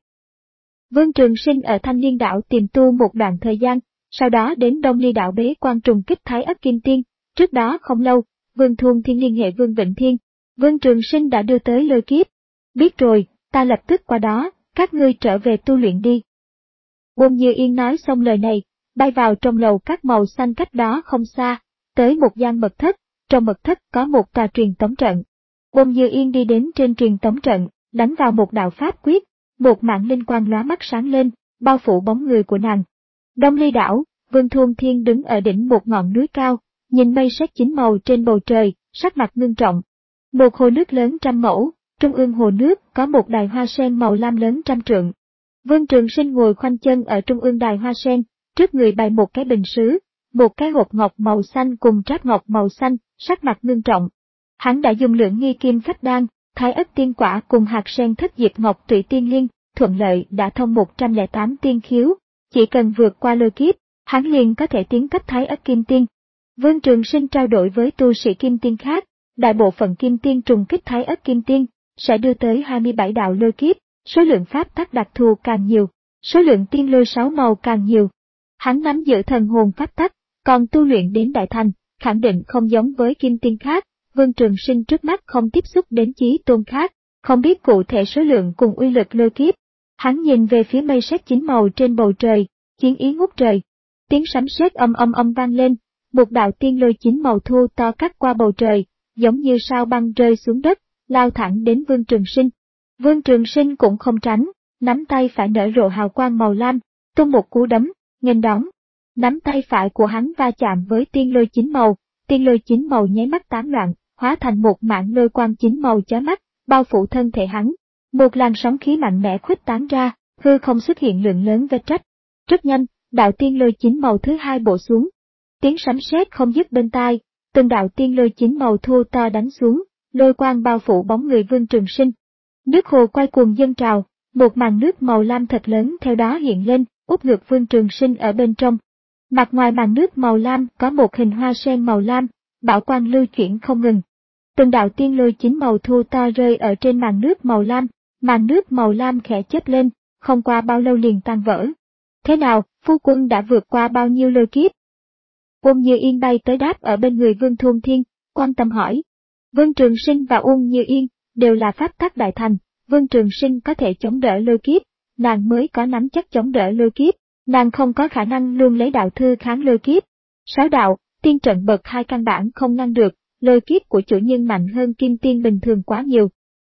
Vương Trường Sinh ở Thanh Liên Đảo tìm tu một đoạn thời gian, sau đó đến Đông Ly Đảo bế quan trùng kích Thái Ất Kim Tiên. Trước đó không lâu, Vương Thuần Thiên liên hệ Vương Vĩnh Thiên, Vương Trường Sinh đã đưa tới lôi kiếp. Biết rồi, ta lập tức qua đó, các ngươi trở về tu luyện đi. Quân Như Yên nói xong lời này, bay vào trong lầu các màu xanh cách đó không xa, tới một gian mật thất, trong mật thất có một tòa truyền tống trận. Quân Như Yên đi đến trên truyền tống trận, đánh vào một đạo pháp quyết, một mảng linh quang lóa mắt sáng lên, bao phủ bóng người của nàng. Đông Ly Đảo, Vương Thuần Thiên đứng ở đỉnh một ngọn núi cao, nhìn mây sét chín màu trên bầu trời, sắc mặt ngưng trọng. Một hồ nước lớn trăm mẫu, trung ương hồ nước có một đài hoa sen màu lam lớn trăm trượng. Vương Trường Sinh ngồi khoanh chân ở trung ương đài hoa sen, trước người bày một cái bình sứ, một cái hộp ngọc màu xanh cùng tráp ngọc màu xanh, sắc mặt ngưng trọng. Hắn đã dùng lượng nghi kim phách đan, thái ất tiên quả cùng hạt sen thất diệp ngọc tụy tiên liên, thuận lợi đã thông một trăm lẻ tám tiên khiếu, chỉ cần vượt qua lôi kiếp, hắn liền có thể tiến cấp thái ất kim tiên. Vương Trường Sinh trao đổi với tu sĩ kim tiên khác, đại bộ phận kim tiên trùng kích thái ất kim tiên, sẽ đưa tới hai mươi bảy đạo lôi kiếp, số lượng pháp tắc đặc thù càng nhiều, số lượng tiên lôi sáu màu càng nhiều. Hắn nắm giữ thần hồn pháp tắc, còn tu luyện đến đại thành, khẳng định không giống với kim tiên khác. Vương Trường Sinh trước mắt không tiếp xúc đến chí tôn khác, không biết cụ thể số lượng cùng uy lực lôi kiếp. Hắn nhìn về phía mây sét chín màu trên bầu trời, chiến ý ngút trời. Tiếng sấm sét âm âm âm vang lên, một đạo tiên lôi chín màu thu to cắt qua bầu trời, giống như sao băng rơi xuống đất, lao thẳng đến Vương Trường Sinh. Vương Trường Sinh cũng không tránh, nắm tay phải nở rộ hào quang màu lam, tung một cú đấm, nghênh đón. Nắm tay phải của hắn va chạm với tiên lôi chín màu, tiên lôi chín màu nháy mắt tán loạn, hóa thành một mảng lôi quang chín màu chói mắt, bao phủ thân thể hắn. Một làn sóng khí mạnh mẽ khuếch tán ra, hư không xuất hiện lượng lớn vết rách. Rất nhanh, đạo tiên lôi chín màu thứ hai bổ xuống. Tiếng sấm sét không dứt bên tai, từng đạo tiên lôi chín màu thu to đánh xuống, lôi quang bao phủ bóng người Vương Trường Sinh. Nước hồ quay cuồng dâng trào, một màn nước màu lam thật lớn theo đó hiện lên, úp ngược Vương Trường Sinh ở bên trong. Mặt ngoài màn nước màu lam có một hình hoa sen màu lam, bảo quang lưu chuyển không ngừng. Từng đạo tiên lôi chín màu thu to rơi ở trên màn nước màu lam, màn nước màu lam khẽ chớp lên, không qua bao lâu liền tan vỡ. Thế nào, phu quân đã vượt qua bao nhiêu lôi kiếp? Uông Như Yên bay tới đáp ở bên người Vương Thôn Thiên, quan tâm hỏi. Vương Trường Sinh và Uông Như Yên đều là pháp tắc đại thành, Vương Trường Sinh có thể chống đỡ lôi kiếp, nàng mới có nắm chắc chống đỡ lôi kiếp, nàng không có khả năng luôn lấy đạo thư kháng lôi kiếp. Sáu đạo, tiên trận bậc hai căn bản không ngăn được, lôi kiếp của chủ nhân mạnh hơn kim tiên bình thường quá nhiều.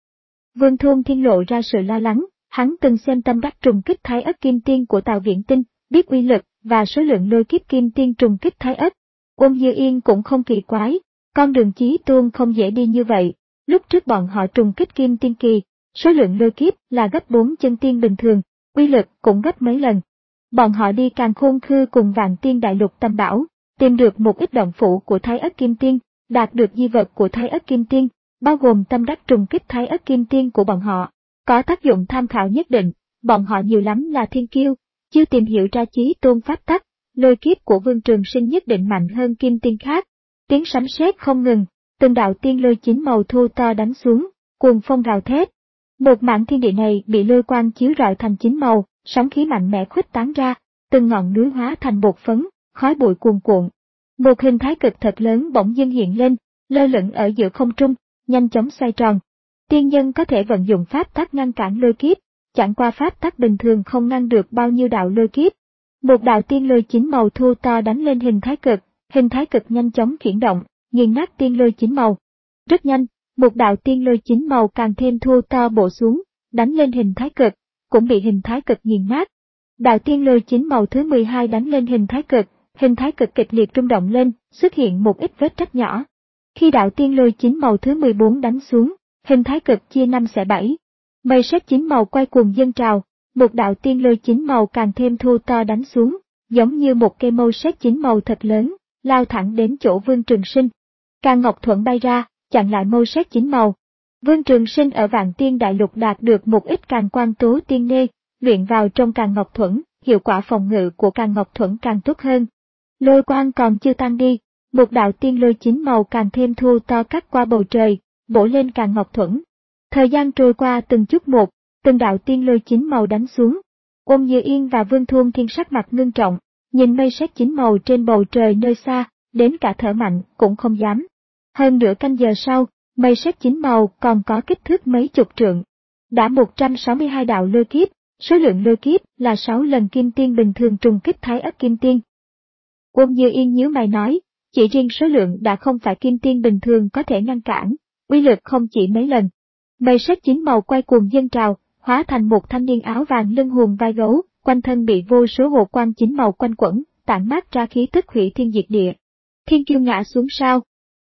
Vương Thôn Thiên lộ ra sự lo lắng, hắn từng xem tâm đắc trùng kích thái ất kim tiên của Tào Viễn Tinh, biết uy lực và số lượng lôi kiếp kim tiên trùng kích thái ất. Uông Như Yên cũng không kỳ quái, con đường chí tôn không dễ đi như vậy. Lúc trước bọn họ trùng kích kim tiên kỳ, số lượng lôi kiếp là gấp bốn chân tiên bình thường, uy lực cũng gấp mấy lần. Bọn họ đi Càn Khôn Khư cùng Vạn Tiên Đại Lục Tam Bảo, tìm được một ít động phủ của thái ất kim tiên, đạt được di vật của thái ất kim tiên, bao gồm tâm đắc trùng kích thái ất kim tiên của bọn họ, có tác dụng tham khảo nhất định. Bọn họ nhiều lắm là thiên kiêu, chưa tìm hiểu ra chí tôn pháp tắc, lôi kiếp của Vương Trường Sinh nhất định mạnh hơn kim tiên khác. Tiếng sấm sét không ngừng, từng đạo tiên lôi chín màu thu to đánh xuống, cuồng phong gào thét. Một mảng thiên địa này bị lôi quang chiếu rọi thành chín màu, sóng khí mạnh mẽ khuếch tán ra, từng ngọn núi hóa thành bột phấn, khói bụi cuồn cuộn. Một hình thái cực thật lớn bỗng dưng hiện lên, lơ lửng ở giữa không trung, nhanh chóng xoay tròn. Tiên nhân có thể vận dụng pháp tắc ngăn cản lôi kiếp, chẳng qua pháp tắc bình thường không ngăn được bao nhiêu đạo lôi kiếp. Một đạo tiên lôi chín màu thu to đánh lên hình thái cực, hình thái cực nhanh chóng chuyển động, nghiền nát tiên lôi chín màu. Rất nhanh, một đạo tiên lôi chín màu càng thêm thu to bổ xuống, đánh lên hình thái cực, cũng bị hình thái cực nghiền nát. Đạo tiên lôi chín màu thứ mười hai đánh lên hình thái cực, hình thái cực kịch liệt rung động lên, xuất hiện một ít vết rách nhỏ. Khi đạo tiên lôi chín màu thứ mười bốn đánh xuống, hình thái cực chia năm xẻ bảy. Mây sét chín màu quay cuồng dâng trào, một đạo tiên lôi chín màu càng thêm thu to đánh xuống, giống như một cây mâu sét chín màu thật lớn, lao thẳng đến chỗ Vương Trường Sinh. Càn Ngọc Thuẫn bay ra, chặn lại mâu sét chín màu. Vương Trường Sinh ở Vạn Tiên Đại Lục đạt được một ít Càn Quang Tố Tiên Nê, luyện vào trong Càn Ngọc Thuẫn, hiệu quả phòng ngự của Càn Ngọc Thuẫn càng tốt hơn. Lôi quang còn chưa tan đi, một đạo tiên lôi chín màu càng thêm thu to cắt qua bầu trời, bổ lên Càn Ngọc Thuẫn. Thời gian trôi qua từng chút một, từng đạo tiên lôi chín màu đánh xuống. Uông Như Yên và Vương Thôn Thiên sắc mặt ngưng trọng, nhìn mây sét chín màu trên bầu trời nơi xa, đến cả thở mạnh cũng không dám. Hơn nửa canh giờ sau, mây sét chín màu còn có kích thước mấy chục trượng. Đã một trăm sáu mươi hai đạo lôi kiếp, số lượng lôi kiếp là sáu lần kim tiên bình thường trùng kích thái ất kim tiên. Uông Như Yên nhíu mày nói, chỉ riêng số lượng đã không phải kim tiên bình thường có thể ngăn cản, uy lực không chỉ mấy lần. Mây sét chín màu quay cuồng dâng trào, hóa thành một thanh niên áo vàng lưng hùm vai gấu, quanh thân bị vô số hồ quang chín màu quanh quẩn, tản mát ra khí tức hủy thiên diệt địa. Thiên kiêu ngã xuống sao?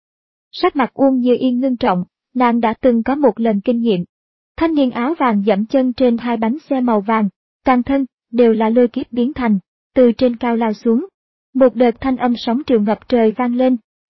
Sắc mặt Uông Như Yên ngưng trọng, nàng đã từng có một lần kinh nghiệm. Thanh niên áo vàng dẫm chân trên hai bánh xe màu vàng, toàn thân đều là lôi kiếp biến thành, từ trên cao lao xuống. Một đợt thanh âm sóng triều ngập trời vang lên,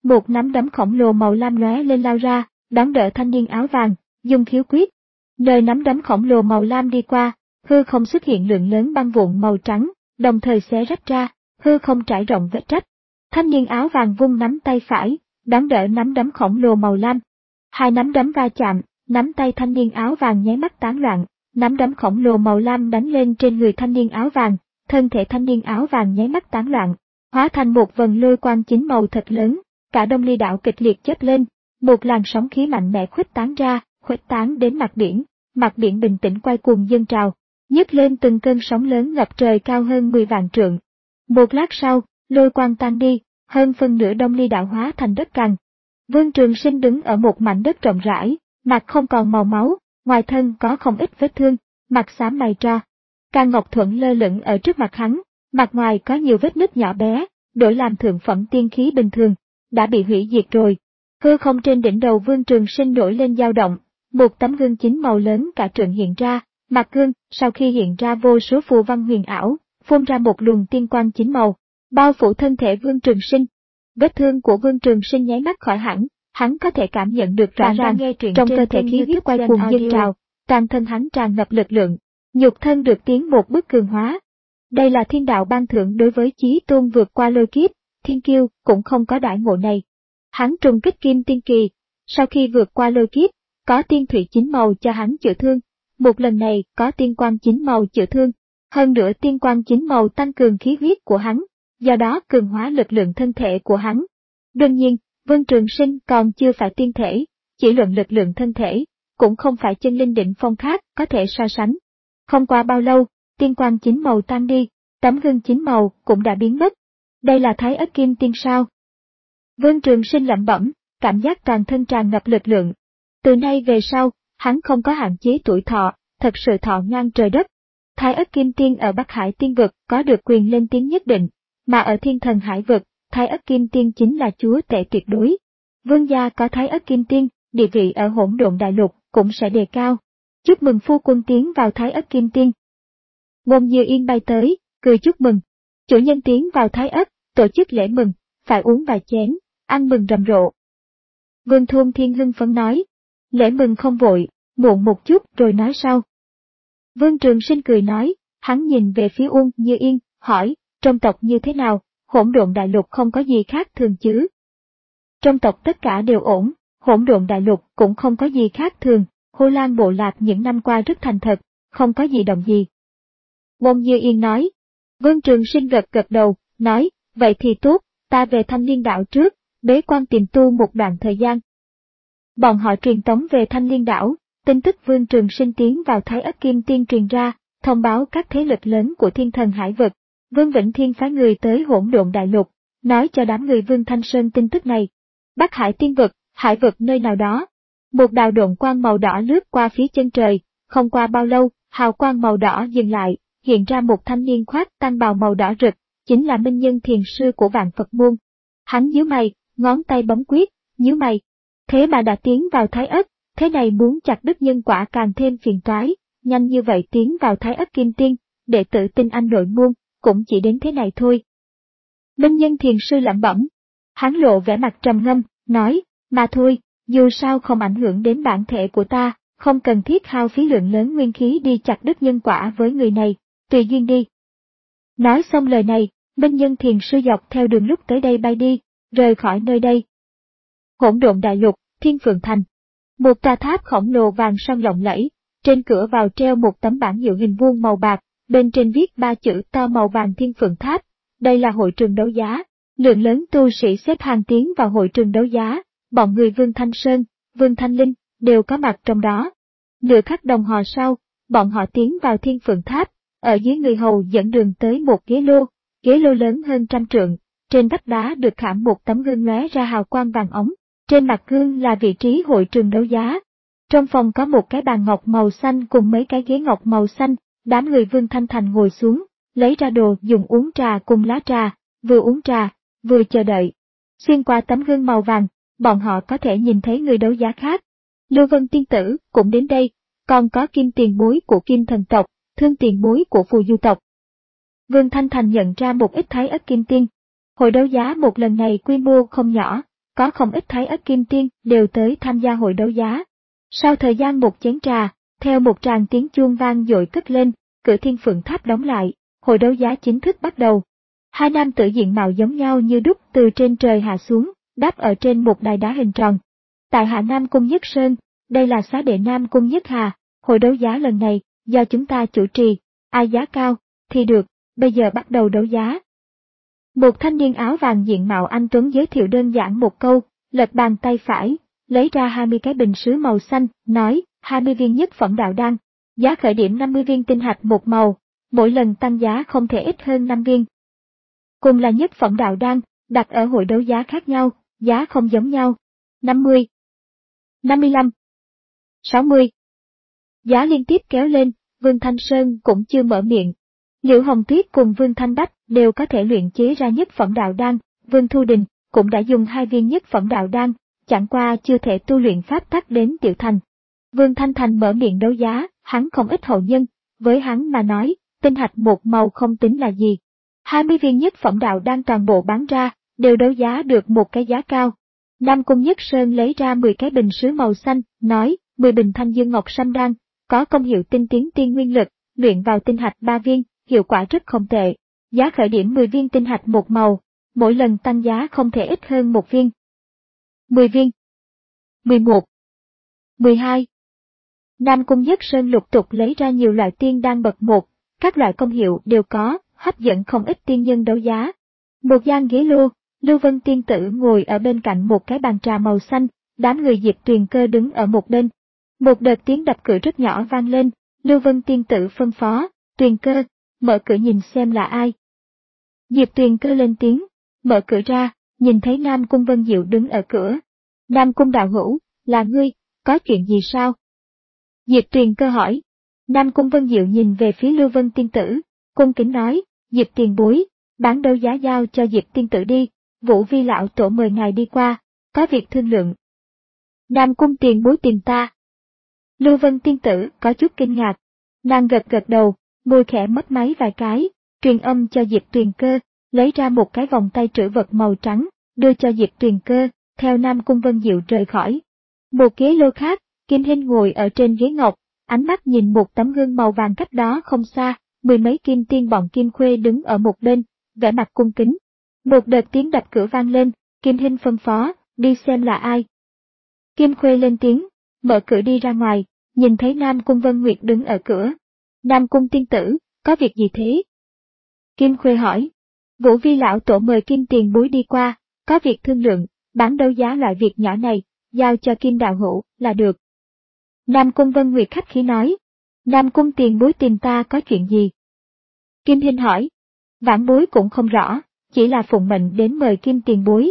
một nắm đấm khổng lồ màu lam lóe lên lao ra, đón đỡ thanh niên áo vàng, dùng khiếu quyết. Nơi nắm đấm khổng lồ màu lam đi qua, hư không xuất hiện lượng lớn băng vụn màu trắng, đồng thời xé rách ra, hư không trải rộng vết rách. Thanh niên áo vàng vung nắm tay phải, đón đỡ nắm đấm khổng lồ màu lam. Hai nắm đấm va chạm, nắm tay thanh niên áo vàng nháy mắt tán loạn, nắm đấm khổng lồ màu lam đánh lên trên người thanh niên áo vàng, thân thể thanh niên áo vàng nháy mắt tán loạn, hóa thành một vần lôi quang chín màu thật lớn, cả Đông Ly đảo kịch liệt chớp lên, một làn sóng khí mạnh mẽ khuếch tán ra, khuếch tán đến mặt biển, mặt biển bình tĩnh quay cuồng dâng trào, nhấc lên từng cơn sóng lớn ngập trời cao hơn mười vạn trượng. Một lát sau, lôi quang tan đi, hơn phân nửa Đông Ly đảo hóa thành đất cằn. Vương Trường Sinh đứng ở một mảnh đất rộng rãi, mặt không còn màu máu, ngoài thân có không ít vết thương, mặt xám mày tro. Can Ngọc Thuận lơ lửng ở trước mặt hắn, mặt ngoài có nhiều vết nứt nhỏ bé, đổi làm thượng phẩm tiên khí bình thường, đã bị hủy diệt rồi. Hư không trên đỉnh đầu Vương Trường Sinh nổi lên dao động, một tấm gương chín màu lớn cả trượng hiện ra, mặt gương, sau khi hiện ra vô số phù văn huyền ảo, phun ra một luồng tiên quang chín màu, bao phủ thân thể Vương Trường Sinh. Vết thương của Vương Trường Sinh nháy mắt khỏi hẳn, hắn có thể cảm nhận được rõ ràng, trong cơ thể khí huyết quay cuồng dâng trào, toàn thân hắn tràn ngập lực lượng, nhục thân được tiến một bước cường hóa. Đây là thiên đạo ban thưởng đối với chí tôn vượt qua lôi kiếp, thiên kiêu cũng không có đãi ngộ này. Hắn trùng kích kim tiên kỳ, sau khi vượt qua lôi kiếp, có tiên thủy chín màu cho hắn chữa thương, một lần này có tiên quang chín màu chữa thương, hơn nữa tiên quang chín màu tăng cường khí huyết của hắn, do đó cường hóa lực lượng thân thể của hắn. Đương nhiên, Vương Trường Sinh còn chưa phải tiên thể, chỉ luận lực lượng thân thể, cũng không phải chân linh đỉnh phong khác có thể so sánh. Không qua bao lâu, tiên quang chín màu tan đi, tấm gương chín màu cũng đã biến mất. Đây là Thái Ất Kim Tiên sao? Vương Trường Sinh lẩm bẩm, cảm giác toàn thân tràn ngập lực lượng. Từ nay về sau, hắn không có hạn chế tuổi thọ, thật sự thọ ngang trời đất. Thái Ất Kim Tiên ở Bắc Hải Tiên Vực có được quyền lên tiếng nhất định, mà ở Thiên Thần Hải Vực, Thái Ất Kim Tiên chính là chúa tể tuyệt đối. Vương gia có Thái Ất Kim Tiên, địa vị ở Hỗn Độn Đại Lục cũng sẽ đề cao. Chúc mừng phu quân tiến vào Thái Ất Kim Tiên. Ngôn Như Yên bay tới, cười chúc mừng. Chủ nhân tiến vào Thái Ất, tổ chức lễ mừng, phải uống vài chén, ăn mừng rầm rộ. Vương Thôn Thiên hưng phấn nói, lễ mừng không vội, muộn một chút rồi nói sau. Vương Trường Sinh cười nói, hắn nhìn về phía Uông Như Yên, hỏi, trong tộc như thế nào, Hỗn Độn Đại Lục không có gì khác thường chứ? Trong tộc tất cả đều ổn, Hỗn Độn Đại Lục cũng không có gì khác thường, Hồ Lan bộ lạc những năm qua rất thành thật, không có gì động gì. Ngôn Như Yên nói. Vương Trường Sinh gật gật đầu, nói, vậy thì tốt, ta về Thanh Liên Đảo trước, bế quan tìm tu một đoạn thời gian. Bọn họ truyền tống về Thanh Liên Đảo, tin tức Vương Trường Sinh tiến vào Thái Ất Kim Tiên truyền ra, thông báo các thế lực lớn của Thiên Thần Hải Vực. Vương Vĩnh Thiên phái người tới Hỗn Độn Đại Lục, nói cho đám người Vương Thanh Sơn tin tức này. Bắc Hải Tiên Vực, Hải Vực nơi nào đó. Một đạo độn quang màu đỏ lướt qua phía chân trời, không qua bao lâu, hào quang màu đỏ dừng lại, hiện ra một thanh niên khoác tăng bào màu đỏ rực, chính là Minh Nhân Thiền Sư của Vạn Phật Môn. Hắn nhíu mày, ngón tay bấm quyết, nhíu mày. Thế mà đã tiến vào Thái Ất, thế này muốn chặt đứt nhân quả càng thêm phiền toái, nhanh như vậy tiến vào Thái Ất Kim Tiên, đệ tử tinh anh nội môn, cũng chỉ đến thế này thôi. Minh Nhân Thiền Sư lẩm bẩm, hắn lộ vẻ mặt trầm ngâm, nói, mà thôi, dù sao không ảnh hưởng đến bản thể của ta, không cần thiết hao phí lượng lớn nguyên khí đi chặt đứt nhân quả với người này, tùy duyên đi. Nói xong lời này, Minh Nhân Thiền Sư dọc theo đường lúc tới đây bay đi, rời khỏi nơi đây. Hỗn Độn Đại Lục, Thiên Phượng Thành. Một tòa tháp khổng lồ vàng son lộng lẫy, trên cửa vào treo một tấm bảng hiệu hình vuông màu bạc, bên trên viết ba chữ to màu vàng Thiên Phượng Tháp. Đây là hội trường đấu giá, lượng lớn tu sĩ xếp hàng tiến vào hội trường đấu giá, bọn người Vương Thanh Sơn, Vương Thanh Linh đều có mặt trong đó. Nửa khắc đồng hồ sau, bọn họ tiến vào Thiên Phượng Tháp, ở dưới người hầu dẫn đường tới một ghế lô, ghế lô lớn hơn trăm trượng, trên vách đá được khảm một tấm gương lóe ra hào quang vàng ống, trên mặt gương là vị trí hội trường đấu giá. Trong phòng có một cái bàn ngọc màu xanh cùng mấy cái ghế ngọc màu xanh, đám người Vương Thanh Thành ngồi xuống, lấy ra đồ dùng uống trà cùng lá trà, vừa uống trà, vừa chờ đợi. Xuyên qua tấm gương màu vàng, bọn họ có thể nhìn thấy người đấu giá khác. Lưu Vân Tiên Tử cũng đến đây, còn có Kim tiền bối của Kim Thần tộc, Thương tiền bối của Phù Du tộc. Vương Thanh Thành nhận ra một ít Thái Ất Kim Tiên. Hội đấu giá một lần này quy mô không nhỏ, có không ít Thái Ất Kim Tiên đều tới tham gia hội đấu giá. Sau thời gian một chén trà, theo một tràng tiếng chuông vang dội cất lên, cửa Thiên Phượng Tháp đóng lại, hội đấu giá chính thức bắt đầu. Hai nam tử diện mạo giống nhau như đúc từ trên trời hạ xuống, đáp ở trên một đài đá hình tròn. Tại Hạ Nam Cung Nhất Sơn, đây là xá đệ Nam Cung Nhất Hà, hội đấu giá lần này, do chúng ta chủ trì, ai giá cao, thì được, bây giờ bắt đầu đấu giá. Một thanh niên áo vàng diện mạo anh tuấn giới thiệu đơn giản một câu, lật bàn tay phải, lấy ra hai mươi cái bình sứ màu xanh, nói, hai mươi viên nhất phẩm đạo đan, giá khởi điểm năm mươi viên tinh hạch một màu, mỗi lần tăng giá không thể ít hơn năm viên. Cùng là nhất phẩm đạo đan, đặt ở hội đấu giá khác nhau, giá không giống nhau. năm mươi, năm mươi lăm, sáu mươi. Giá liên tiếp kéo lên, Vương Thanh Sơn cũng chưa mở miệng. Liễu Hồng Tuyết cùng Vương Thanh Bách đều có thể luyện chế ra nhất phẩm đạo đan, Vương Thu Đình cũng đã dùng hai viên nhất phẩm đạo đan, chẳng qua chưa thể tu luyện pháp tắc đến tiểu thành. Vương Thanh Thành mở miệng đấu giá, hắn không ít hậu nhân, với hắn mà nói, tinh hạch một màu không tính là gì. hai mươi viên nhất phẩm đạo đan toàn bộ bán ra, đều đấu giá được một cái giá cao. Nam Cung Nhất Sơn lấy ra mười cái bình sứ màu xanh, nói, mười bình thanh dương ngọc sâm đan, có công hiệu tinh tiến tiên nguyên lực, luyện vào tinh hạch ba viên, hiệu quả rất không tệ. Giá khởi điểm mười viên tinh hạch một màu, mỗi lần tăng giá không thể ít hơn một viên. mười viên, mười một, mười hai. Nam Cung Nhất Sơn lục tục lấy ra nhiều loại tiên đan bậc một, các loại công hiệu đều có, hấp dẫn không ít tiên nhân đấu giá. Một gian ghế lô, Lưu Vân Tiên Tử ngồi ở bên cạnh một cái bàn trà màu xanh, đám người Diệp Tuyền Cơ đứng ở một bên. Một đợt tiếng đập cửa rất nhỏ vang lên, Lưu Vân Tiên Tử phân phó, Tuyền Cơ, mở cửa nhìn xem là ai. Diệp Tuyền Cơ lên tiếng, mở cửa ra, nhìn thấy Nam Cung Vân Diệu đứng ở cửa. Nam Cung đạo hữu, là ngươi, có chuyện gì sao? Diệp Tuyền Cơ hỏi. Nam Cung Vân Diệu nhìn về phía Lưu Vân Tiên Tử, cung kính nói, Diệp tiền bối, bán đấu giá giao cho Diệp Tiên Tử đi, Vũ Vi lão tổ mời ngài đi qua, có việc thương lượng. Nam Cung tiền bối tìm ta. Lưu Vân Tiên Tử có chút kinh ngạc, nàng gật gật đầu, môi khẽ mất máy vài cái, truyền âm cho Diệp Tuyền Cơ, lấy ra một cái vòng tay trữ vật màu trắng, đưa cho Diệp Tuyền Cơ, theo Nam Cung Vân Diệu rời khỏi. Một ghế lô khác, Kim Hinh ngồi ở trên ghế ngọc, ánh mắt nhìn một tấm gương màu vàng cách đó không xa, mười mấy kim tiên bọn Kim Khuê đứng ở một bên, vẻ mặt cung kính. Một đợt tiếng đập cửa vang lên, Kim Hinh phân phó, đi xem là ai. Kim Khuê lên tiếng, mở cửa đi ra ngoài, nhìn thấy Nam Cung Vân Nguyệt đứng ở cửa. Nam Cung tiên tử, có việc gì thế? Kim Khuê hỏi. Vũ Vi lão tổ mời Kim tiền bối đi qua, có việc thương lượng, bán đấu giá loại việc nhỏ này, giao cho Kim đạo hữu là được. Nam Cung Vân Nguyệt khách khí nói. Nam Cung tiền bối tìm ta có chuyện gì? Kim Hinh hỏi. Vãn bối cũng không rõ, chỉ là phụng mệnh đến mời Kim tiền bối.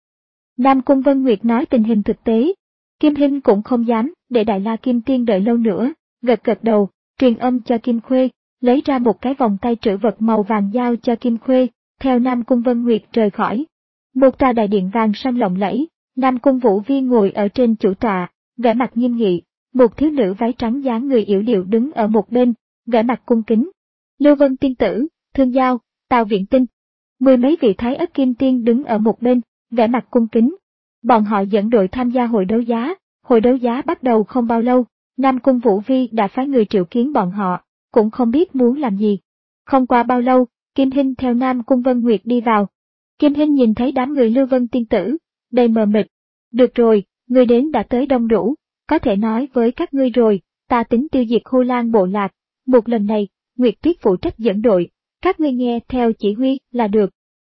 Nam Cung Vân Nguyệt nói tình hình thực tế. Kim Hinh cũng không dám để Đại La Kim Tiên đợi lâu nữa, gật gật đầu, truyền âm cho Kim Khuê, lấy ra một cái vòng tay trữ vật màu vàng giao cho Kim Khuê, theo Nam Cung Vân Nguyệt rời khỏi. Một tòa đại điện vàng sang lộng lẫy, Nam Cung Vũ Vi ngồi ở trên chủ tọa, vẻ mặt nghiêm nghị, một thiếu nữ váy trắng dáng người yểu điệu đứng ở một bên, vẻ mặt cung kính. Lưu Vân Tiên Tử, Thương Giao, Tào Viện Tinh, mười mấy vị Thái Ất Kim Tiên đứng ở một bên, vẻ mặt cung kính. Bọn họ dẫn đội tham gia hội đấu giá, hội đấu giá bắt đầu không bao lâu, Nam Cung Vũ Vi đã phái người triệu kiến bọn họ, cũng không biết muốn làm gì. Không qua bao lâu, Kim Hinh theo Nam Cung Vân Nguyệt đi vào. Kim Hinh nhìn thấy đám người Lưu Vân Tiên Tử, đầy mờ mịt. Được rồi, người đến đã tới đông đủ, có thể nói với các ngươi rồi, ta tính tiêu diệt Hồ Lan bộ lạc, một lần này, Nguyệt Tuyết phụ trách dẫn đội, các ngươi nghe theo chỉ huy là được.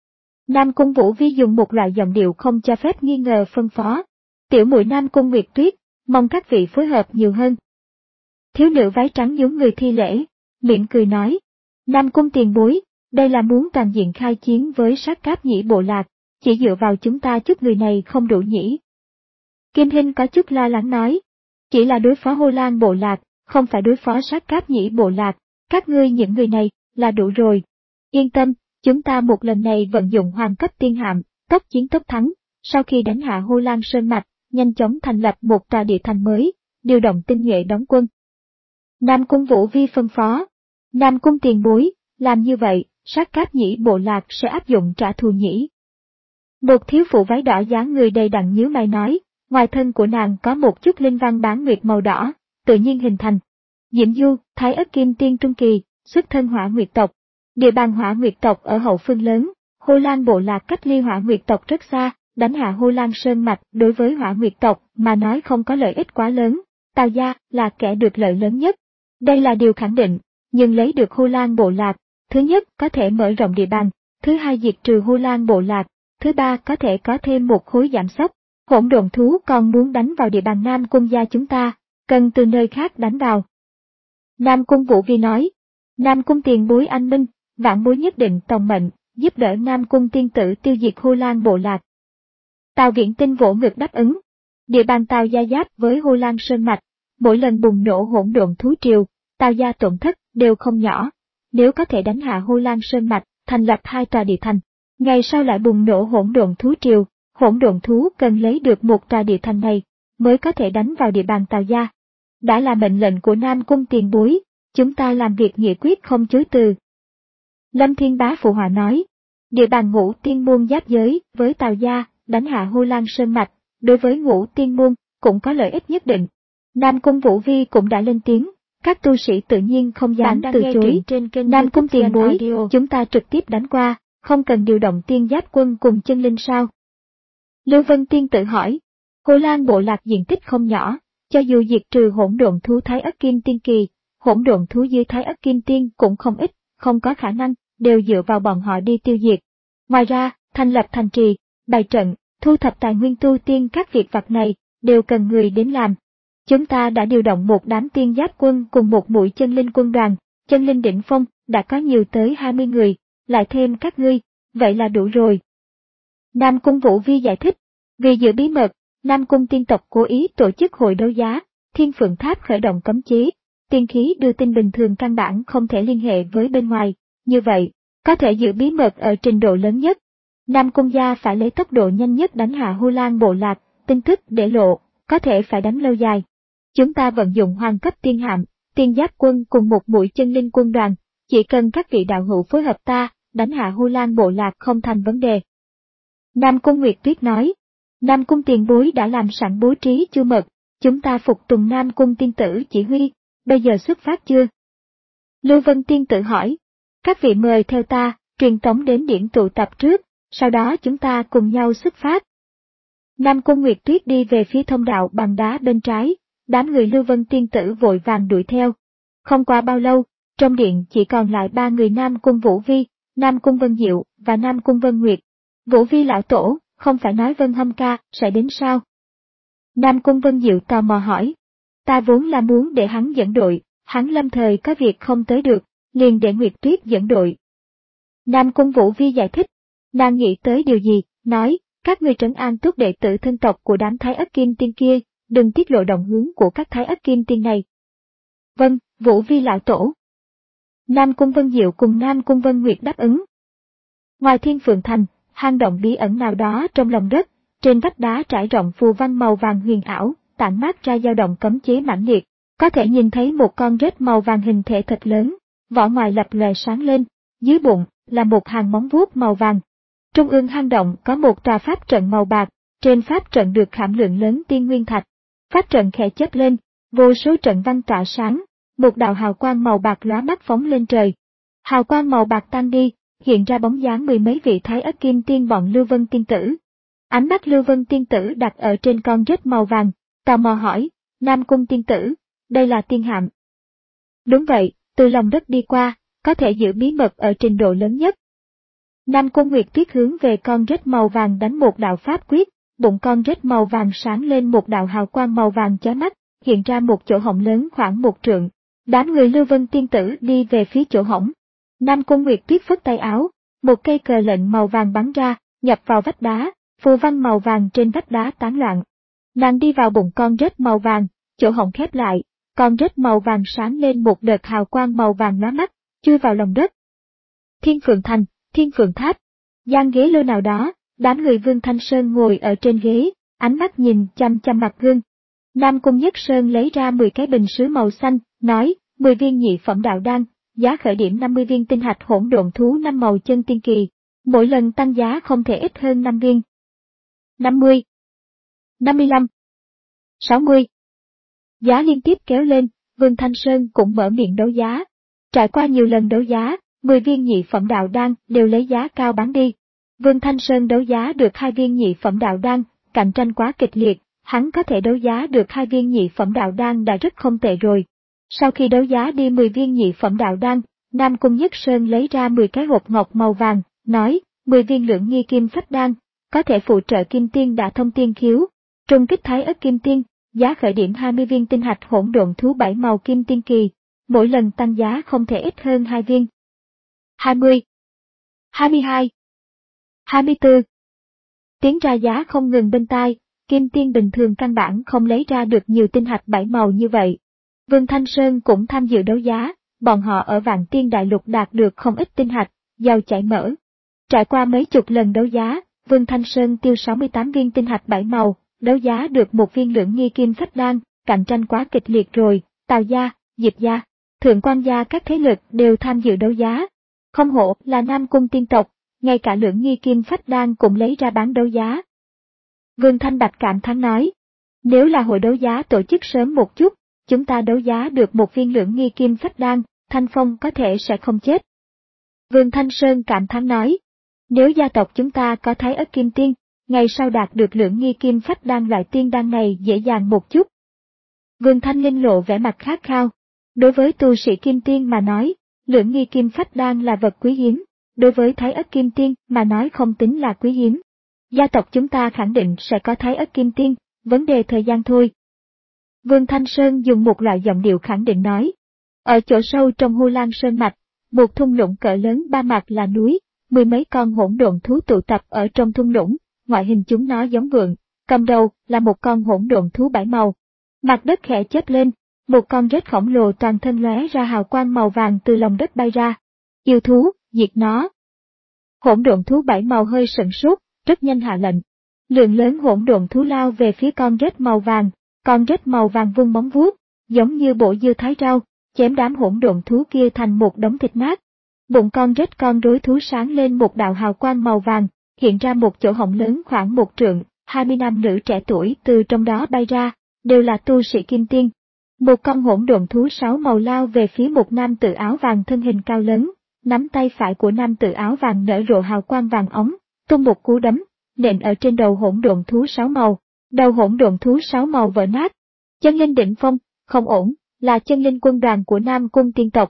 Nam Cung Vũ Vi dùng một loại giọng điệu không cho phép nghi ngờ phân phó. Tiểu muội Nam Cung Nguyệt Tuyết, mong các vị phối hợp nhiều hơn. Thiếu nữ váy trắng nhún người thi lễ, miệng cười nói. Nam Cung tiền bối, đây là muốn toàn diện khai chiến với Sát Cáp Nhĩ bộ lạc, chỉ dựa vào chúng ta chút người này không đủ nhỉ. Kim Hinh có chút lo lắng nói. Chỉ là đối phó Hồ Lan bộ lạc, không phải đối phó Sát Cáp Nhĩ bộ lạc, các ngươi những người này, là đủ rồi. Yên tâm, chúng ta một lần này vận dụng hoàng cấp tiên hạm, tốc chiến tốc thắng, sau khi đánh hạ Hồ Lan Sơn Mạch, nhanh chóng thành lập một tòa địa thành mới, điều động tinh nhuệ đóng quân. Nam Cung Vũ Vi phân phó. Nam Cung tiền bối, làm như vậy, Sát Cáp Nhĩ bộ lạc sẽ áp dụng trả thù nhỉ. Một thiếu phụ váy đỏ dáng người đầy đặn nhíu mày nói, ngoài thân của nàng có một chút linh văn bán nguyệt màu đỏ, tự nhiên hình thành. Diễm Du, Thái Ất Kim Tiên Trung Kỳ, xuất thân Hỏa Nguyệt tộc. Địa bàn Hỏa Nguyệt tộc ở hậu phương lớn, Hồ Lan bộ lạc cách ly Hỏa Nguyệt tộc rất xa, đánh hạ Hồ Lan Sơn mạch đối với Hỏa Nguyệt tộc mà nói không có lợi ích quá lớn, Tào gia là kẻ được lợi lớn nhất. Đây là điều khẳng định, nhưng lấy được Hồ Lan bộ lạc, thứ nhất có thể mở rộng địa bàn, thứ hai diệt trừ Hồ Lan bộ lạc, thứ ba có thể có thêm một khối giảm sóc. Hỗn độn thú còn muốn đánh vào địa bàn Nam Cung gia chúng ta, cần từ nơi khác đánh vào. Nam Cung Vũ Vi nói, Nam Cung tiền bối anh minh, vạn bối nhất định tòng mệnh, giúp đỡ Nam Cung tiên tử tiêu diệt Hồ Lan bộ lạc. Tào Viễn Tinh vỗ ngực đáp ứng. Địa bàn Tào gia giáp với Hồ Lan Sơn mạch, mỗi lần bùng nổ hỗn độn thú triều, Tào gia tổn thất đều không nhỏ. Nếu có thể đánh hạ Hồ Lan Sơn mạch, thành lập hai tòa địa thành, ngày sau lại bùng nổ hỗn độn thú triều, hỗn độn thú cần lấy được một tòa địa thành này mới có thể đánh vào địa bàn Tào gia. Đã là mệnh lệnh của Nam Cung tiền bối, chúng ta làm việc nghĩa quyết không chối từ. Lâm Thiên Bá phụ họa nói, địa bàn Ngũ Tiên môn giáp giới với Tào gia, đánh hạ Hồ Lan Sơn mạch, đối với Ngũ Tiên môn cũng có lợi ích nhất định. Nam Cung Vũ Vi cũng đã lên tiếng, các tu sĩ tự nhiên không dám từ chối. Nam Cung tiền bối, chúng ta trực tiếp đánh qua, không cần điều động tiên giáp quân cùng chân linh sao? Lưu Vân Tiên tự hỏi, Hồ Lan bộ lạc diện tích không nhỏ, cho dù diệt trừ hỗn độn thú Thái Ất Kim Tiên kỳ, hỗn độn thú dưới Thái Ất Kim Tiên cũng không ít, không có khả năng, đều dựa vào bọn họ đi tiêu diệt. Ngoài ra, thành lập thành trì, bày trận, thu thập tài nguyên tu tiên các việc vặt này, đều cần người đến làm. Chúng ta đã điều động một đám tiên giáp quân cùng một mũi chân linh quân đoàn, chân linh đỉnh phong, đã có nhiều tới hai mươi người, lại thêm các ngươi, vậy là đủ rồi. Nam Cung Vũ Vi giải thích, vì giữ bí mật, Nam Cung tiên tộc cố ý tổ chức hội đấu giá, Thiên Phượng Tháp khởi động cấm chế, tiên khí đưa tin bình thường căn bản không thể liên hệ với bên ngoài, như vậy, có thể giữ bí mật ở trình độ lớn nhất. Nam Cung gia phải lấy tốc độ nhanh nhất đánh hạ Hồ Lan bộ lạc, tin tức để lộ, có thể phải đánh lâu dài. Chúng ta vận dụng hoàng cấp tiên hạm, tiên giáp quân cùng một mũi chân linh quân đoàn, chỉ cần các vị đạo hữu phối hợp ta, đánh hạ Hồ Lan bộ lạc không thành vấn đề. Nam Cung Nguyệt Tuyết nói, Nam Cung tiền bối đã làm sẵn bố trí chu mật, chúng ta phục tùng Nam Cung tiên tử chỉ huy, bây giờ xuất phát chưa? Lưu Vân Tiên tự hỏi, các vị mời theo ta, truyền tống đến điểm tụ tập trước, sau đó chúng ta cùng nhau xuất phát. Nam Cung Nguyệt Tuyết đi về phía thông đạo bằng đá bên trái, đám người Lưu Vân Tiên tử vội vàng đuổi theo. Không qua bao lâu, trong điện chỉ còn lại ba người Nam Cung Vũ Vi, Nam Cung Vân Diệu và Nam Cung Vân Nguyệt. Vũ Vi lão tổ, không phải nói Vân Hâm ca sẽ đến sao? Nam Cung Vân Diệu tò mò hỏi. Ta vốn là muốn để hắn dẫn đội, hắn lâm thời có việc không tới được, liền để Nguyệt Tuyết dẫn đội. Nam Cung Vũ Vi giải thích. Nàng nghĩ tới điều gì, nói, các người trấn an tốt đệ tử thân tộc của đám Thái Ất Kim Tiên kia, đừng tiết lộ động hướng của các Thái Ất Kim Tiên này. Vâng, Vũ Vi lão tổ. Nam Cung Vân Diệu cùng Nam Cung Vân Nguyệt đáp ứng. Ngoài Thiên Phượng Thành, hang động bí ẩn nào đó trong lòng đất, trên vách đá trải rộng phù văn màu vàng huyền ảo, tản mát ra dao động cấm chế mãnh liệt, có thể nhìn thấy một con rết màu vàng hình thể thật lớn, vỏ ngoài lập lòe sáng lên, dưới bụng là một hàng móng vuốt màu vàng. Trung ương hang động có một tòa pháp trận màu bạc, trên pháp trận được khảm lượng lớn tiên nguyên thạch. Pháp trận khẽ chớp lên, vô số trận văn tỏa sáng, một đạo hào quang màu bạc lóa mắt phóng lên trời. Hào quang màu bạc tan đi, hiện ra bóng dáng mười mấy vị Thái Ất Kim Tiên bọn Lưu Vân Tiên tử. Ánh mắt Lưu Vân Tiên tử đặt ở trên con rết màu vàng, tò mò hỏi, Nam Cung Tiên tử, đây là tiên hạm. Đúng vậy, từ lòng đất đi qua, có thể giữ bí mật ở trình độ lớn nhất. Nam Cung Nguyệt Tuyết hướng về con rết màu vàng đánh một đạo pháp quyết, bụng con rết màu vàng sáng lên một đạo hào quang màu vàng chói mắt, hiện ra một chỗ hổng lớn khoảng một trượng. Đám người Lưu Vân Tiên tử đi về phía chỗ hổng. Nam Cung Nguyệt Tuyết phất tay áo, một cây cờ lệnh màu vàng bắn ra, nhập vào vách đá, phù văn màu vàng trên vách đá tán loạn. Nàng đi vào bụng con rết màu vàng, chỗ hổng khép lại, con rết màu vàng sáng lên một đợt hào quang màu vàng lóa mắt, chui vào lòng đất. Thiên Phượng Thành, Thiên Phượng Tháp, gian ghế lô nào đó, đám người Vương Thanh Sơn ngồi ở trên ghế, ánh mắt nhìn chăm chăm mặt gương. Nam Cung Nhất Sơn lấy ra mười cái bình sứ màu xanh, nói, mười viên nhị phẩm đạo đan, giá khởi điểm năm mươi viên tinh hạch hỗn độn thú năm màu chân tiên kỳ, Mỗi lần tăng giá không thể ít hơn năm viên. năm mươi, năm mươi lăm, sáu mươi. Giá liên tiếp kéo lên, Vương Thanh Sơn cũng mở miệng đấu giá. Trải qua nhiều lần đấu giá, mười viên nhị phẩm đạo đan đều lấy giá cao bán đi. Vương Thanh Sơn đấu giá được hai viên nhị phẩm đạo đan, cạnh tranh quá kịch liệt, hắn có thể đấu giá được hai viên nhị phẩm đạo đan đã rất không tệ rồi. Sau khi đấu giá đi mười viên nhị phẩm đạo đan, Nam Cung Nhất Sơn lấy ra mười cái hộp ngọc màu vàng, nói, mười viên lưỡng nghi kim phách đan, có thể phụ trợ kim tiên đả thông tiên khiếu, trung kích thái ất kim tiên, giá khởi điểm hai mươi viên tinh hạch hỗn độn thú bảy màu kim tiên kỳ, mỗi lần tăng giá không thể ít hơn hai viên. hai mươi, hai mươi hai, hai mươi tư. Tiếng ra giá không ngừng bên tai, kim tiên bình thường căn bản không lấy ra được nhiều tinh hạch bảy màu như vậy. Vương Thanh Sơn cũng tham dự đấu giá, bọn họ ở Vạn Tiên Đại Lục đạt được không ít tinh hạch, giàu chảy mỡ. Trải qua mấy chục lần đấu giá, Vương Thanh Sơn tiêu sáu mươi tám viên tinh hạch bảy màu, đấu giá được một viên lưỡng nghi kim phách đan, cạnh tranh quá kịch liệt rồi, Tào gia, Diệp gia, Thượng Quan gia các thế lực đều tham dự đấu giá. Không hổ là Nam Cung tiên tộc, ngay cả lưỡng nghi kim phách đan cũng lấy ra bán đấu giá. Vương Thanh Bạch cảm thán nói, nếu là hội đấu giá tổ chức sớm một chút, chúng ta đấu giá được một viên lưỡng nghi kim phách đan, Thanh Phong có thể sẽ không chết. Vương Thanh Sơn cảm thán nói, nếu gia tộc chúng ta có thái ất kim tiên, ngày sau đạt được lưỡng nghi kim phách đan loại tiên đan này dễ dàng một chút. Vương Thanh Linh lộ vẻ mặt khát khao. Đối với tu sĩ kim tiên mà nói, lưỡng nghi kim phách đan là vật quý hiếm, đối với thái ất kim tiên mà nói không tính là quý hiếm. Gia tộc chúng ta khẳng định sẽ có thái ất kim tiên, vấn đề thời gian thôi. Vương Thanh Sơn dùng một loại giọng điệu khẳng định nói. Ở chỗ sâu trong Hô Lan Sơn Mạch, một thung lũng cỡ lớn ba mặt là núi, mười mấy con hỗn độn thú tụ tập ở trong thung lũng, ngoại hình chúng nó giống vượn, cầm đầu là một con hỗn độn thú bảy màu. Mặt đất khẽ chớp lên, một con rết khổng lồ toàn thân lóe ra hào quang màu vàng từ lòng đất bay ra. Yêu thú, diệt nó. Hỗn độn thú bảy màu hơi sửng sốt, rất nhanh hạ lệnh. Lượng lớn hỗn độn thú lao về phía con rết màu vàng, con rết màu vàng vung móng vuốt, giống như bộ dưa thái rau, chém đám hỗn độn thú kia thành một đống thịt nát. Bụng con rết con rối thú sáng lên một đạo hào quang màu vàng, hiện ra một chỗ hổng lớn khoảng một trượng, hai mươi nam nữ trẻ tuổi từ trong đó bay ra, đều là tu sĩ kim tiên. Một con hỗn độn thú sáu màu lao về phía một nam tử áo vàng thân hình cao lớn, nắm tay phải của nam tử áo vàng nở rộ hào quang vàng ống, tung một cú đấm, nện ở trên đầu hỗn độn thú sáu màu, đầu hỗn độn thú sáu màu vỡ nát. Chân linh đỉnh phong, không ổn, là chân linh quân đoàn của Nam Cung tiên tộc.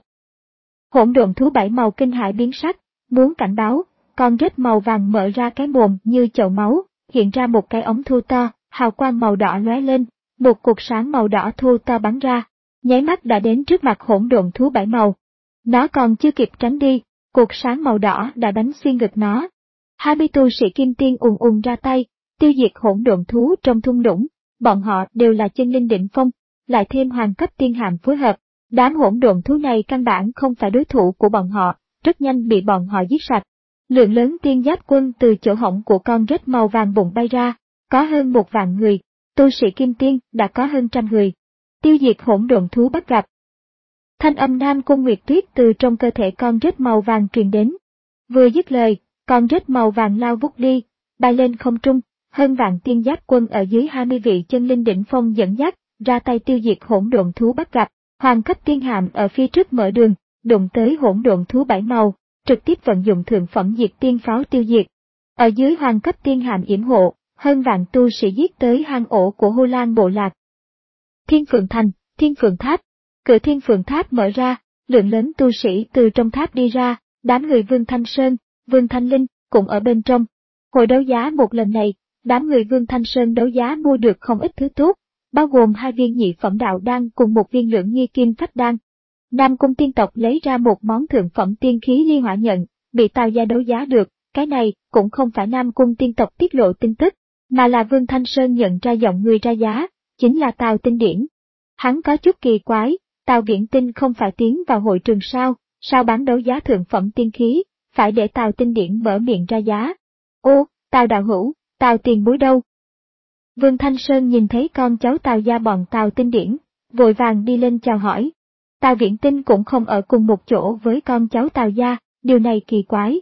Hỗn độn thú bảy màu kinh hãi biến sắc, muốn cảnh báo, con rết màu vàng mở ra cái mồm như chậu máu, hiện ra một cái ống thô to, hào quang màu đỏ lóe lên, một cột sáng màu đỏ thô to bắn ra, nháy mắt đã đến trước mặt hỗn độn thú bảy màu. Nó còn chưa kịp tránh đi, cột sáng màu đỏ đã đánh xuyên ngực nó. Hai mươi tu sĩ kim tiên ùn ùn ra tay, tiêu diệt hỗn độn thú trong thung lũng, bọn họ đều là chân linh đỉnh phong, lại thêm hoàng cấp tiên hàm phối hợp, đám hỗn độn thú này căn bản không phải đối thủ của bọn họ, rất nhanh bị bọn họ giết sạch. Lượng lớn tiên giáp quân từ chỗ hổng của con rết màu vàng bụng bay ra, có hơn một vạn người, tu sĩ kim tiên đã có hơn trăm người. Tiêu diệt hỗn độn thú bắt gặp. Thanh âm Nam Cung Nguyệt Tuyết từ trong cơ thể con rết màu vàng truyền đến. Vừa dứt lời, con rết màu vàng lao vút đi, bay lên không trung, hơn vạn tiên giáp quân ở dưới hai mươi vị chân linh đỉnh phong dẫn dắt, ra tay tiêu diệt hỗn độn thú bắt gặp. Hoàng cấp tiên hàm ở phía trước mở đường, đụng tới hỗn độn thú bảy màu, trực tiếp vận dụng thượng phẩm diệt tiên pháo tiêu diệt. Ở dưới hoàng cấp tiên hàm yểm hộ, hơn vạn tu sĩ giết tới hang ổ của Hô Lan bộ lạc. Thiên Phượng Thành, Thiên Phượng Tháp, cửa Thiên Phượng Tháp mở ra, lượng lớn tu sĩ từ trong tháp đi ra, đám người Vương Thanh Sơn, Vương Thanh Linh cũng ở bên trong. Hội đấu giá một lần này, đám người Vương Thanh Sơn đấu giá mua được không ít thứ tốt, bao gồm hai viên nhị phẩm đạo đan cùng một viên lưỡng nghi kim phách đan. Nam Cung tiên tộc lấy ra một món thượng phẩm tiên khí ly hỏa nhận, bị Tào gia đấu giá được, cái này cũng không phải Nam Cung tiên tộc tiết lộ tin tức, mà là Vương Thanh Sơn nhận ra giọng người ra giá, chính là Tào Tinh Điển. Hắn có chút kỳ quái, Tào Viễn Tinh không phải tiến vào hội trường sao, sao bán đấu giá thượng phẩm tiên khí, phải để Tào Tinh Điển mở miệng ra giá. Ô, Tào đạo hữu, Tào tiền bối đâu? Vương Thanh Sơn nhìn thấy con cháu Tào gia bọn Tào Tinh Điển, vội vàng đi lên chào hỏi. Tào Viễn Tinh cũng không ở cùng một chỗ với con cháu Tào gia, điều này kỳ quái.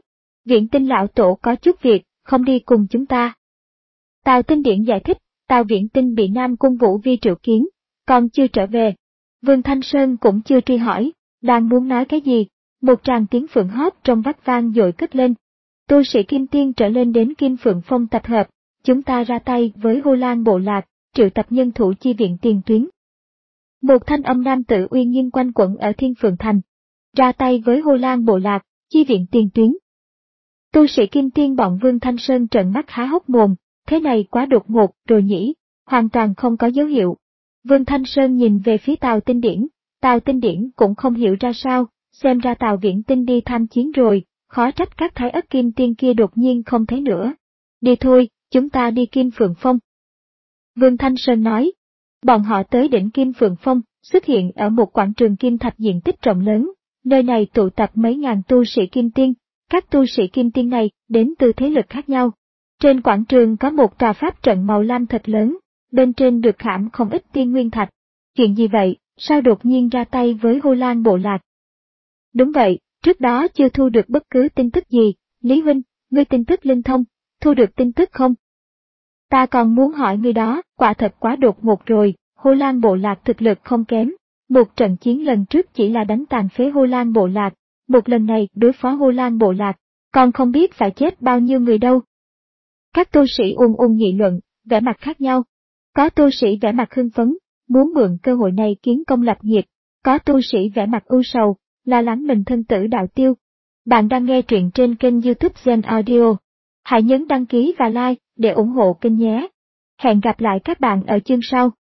Viện Tinh lão tổ có chút việc, không đi cùng chúng ta. Tào Tinh Điển giải thích, Tào Viễn Tinh bị Nam Cung Vũ Vi triệu kiến, còn chưa trở về. Vương Thanh Sơn cũng chưa truy hỏi, đang muốn nói cái gì, một tràng tiếng phượng hót trong vách vang dội cất lên. Tu sĩ Kim Tiên trở lên đến Kim Phượng Phong tập hợp, chúng ta ra tay với Hô Lan bộ lạc, triệu tập nhân thủ chi viện tiền tuyến. Một thanh âm nam tử uy nghiêm quanh quẩn ở Thiên Phượng Thành. Ra tay với Hô Lan bộ lạc, chi viện tiền tuyến. Tu sĩ Kim Tiên bọn Vương Thanh Sơn trợn mắt há hốc mồm, thế này quá đột ngột rồi nhỉ, hoàn toàn không có dấu hiệu. Vương Thanh Sơn nhìn về phía Tào Tinh Điển, Tào Tinh Điển cũng không hiểu ra sao, xem ra Tào Viễn Tinh đi tham chiến rồi, khó trách các thái ất Kim Tiên kia đột nhiên không thấy nữa. Đi thôi, chúng ta đi Kim Phượng Phong. Vương Thanh Sơn nói. Bọn họ tới đỉnh Kim Phượng Phong, xuất hiện ở một quảng trường kim thạch diện tích rộng lớn, nơi này tụ tập mấy ngàn tu sĩ Kim Tiên, các tu sĩ Kim Tiên này đến từ thế lực khác nhau. Trên quảng trường có một tòa pháp trận màu lam thật lớn, bên trên được khảm không ít tiên nguyên thạch. Chuyện gì vậy, sao đột nhiên ra tay với Hô Lan bộ lạc? Đúng vậy, trước đó chưa thu được bất cứ tin tức gì, Lý Huynh, ngươi tin tức linh thông, thu được tin tức không? Ta còn muốn hỏi ngươi đó, quả thật quá đột ngột rồi, Hô Lan bộ lạc thực lực không kém. Một trận chiến lần trước chỉ là đánh tàn phế Hô Lan bộ lạc, một lần này đối phó Hô Lan bộ lạc, còn không biết phải chết bao nhiêu người đâu. Các tu sĩ ùn ùn nghị luận, vẻ mặt khác nhau. Có tu sĩ vẻ mặt hưng phấn, muốn mượn cơ hội này kiến công lập nghiệp, có tu sĩ vẻ mặt ưu sầu, lo lắng mình thân tử đạo tiêu. Bạn đang nghe truyện trên kênh YouTube Gen Audio. Hãy nhấn đăng ký và like để ủng hộ kênh nhé. Hẹn gặp lại các bạn ở chương sau.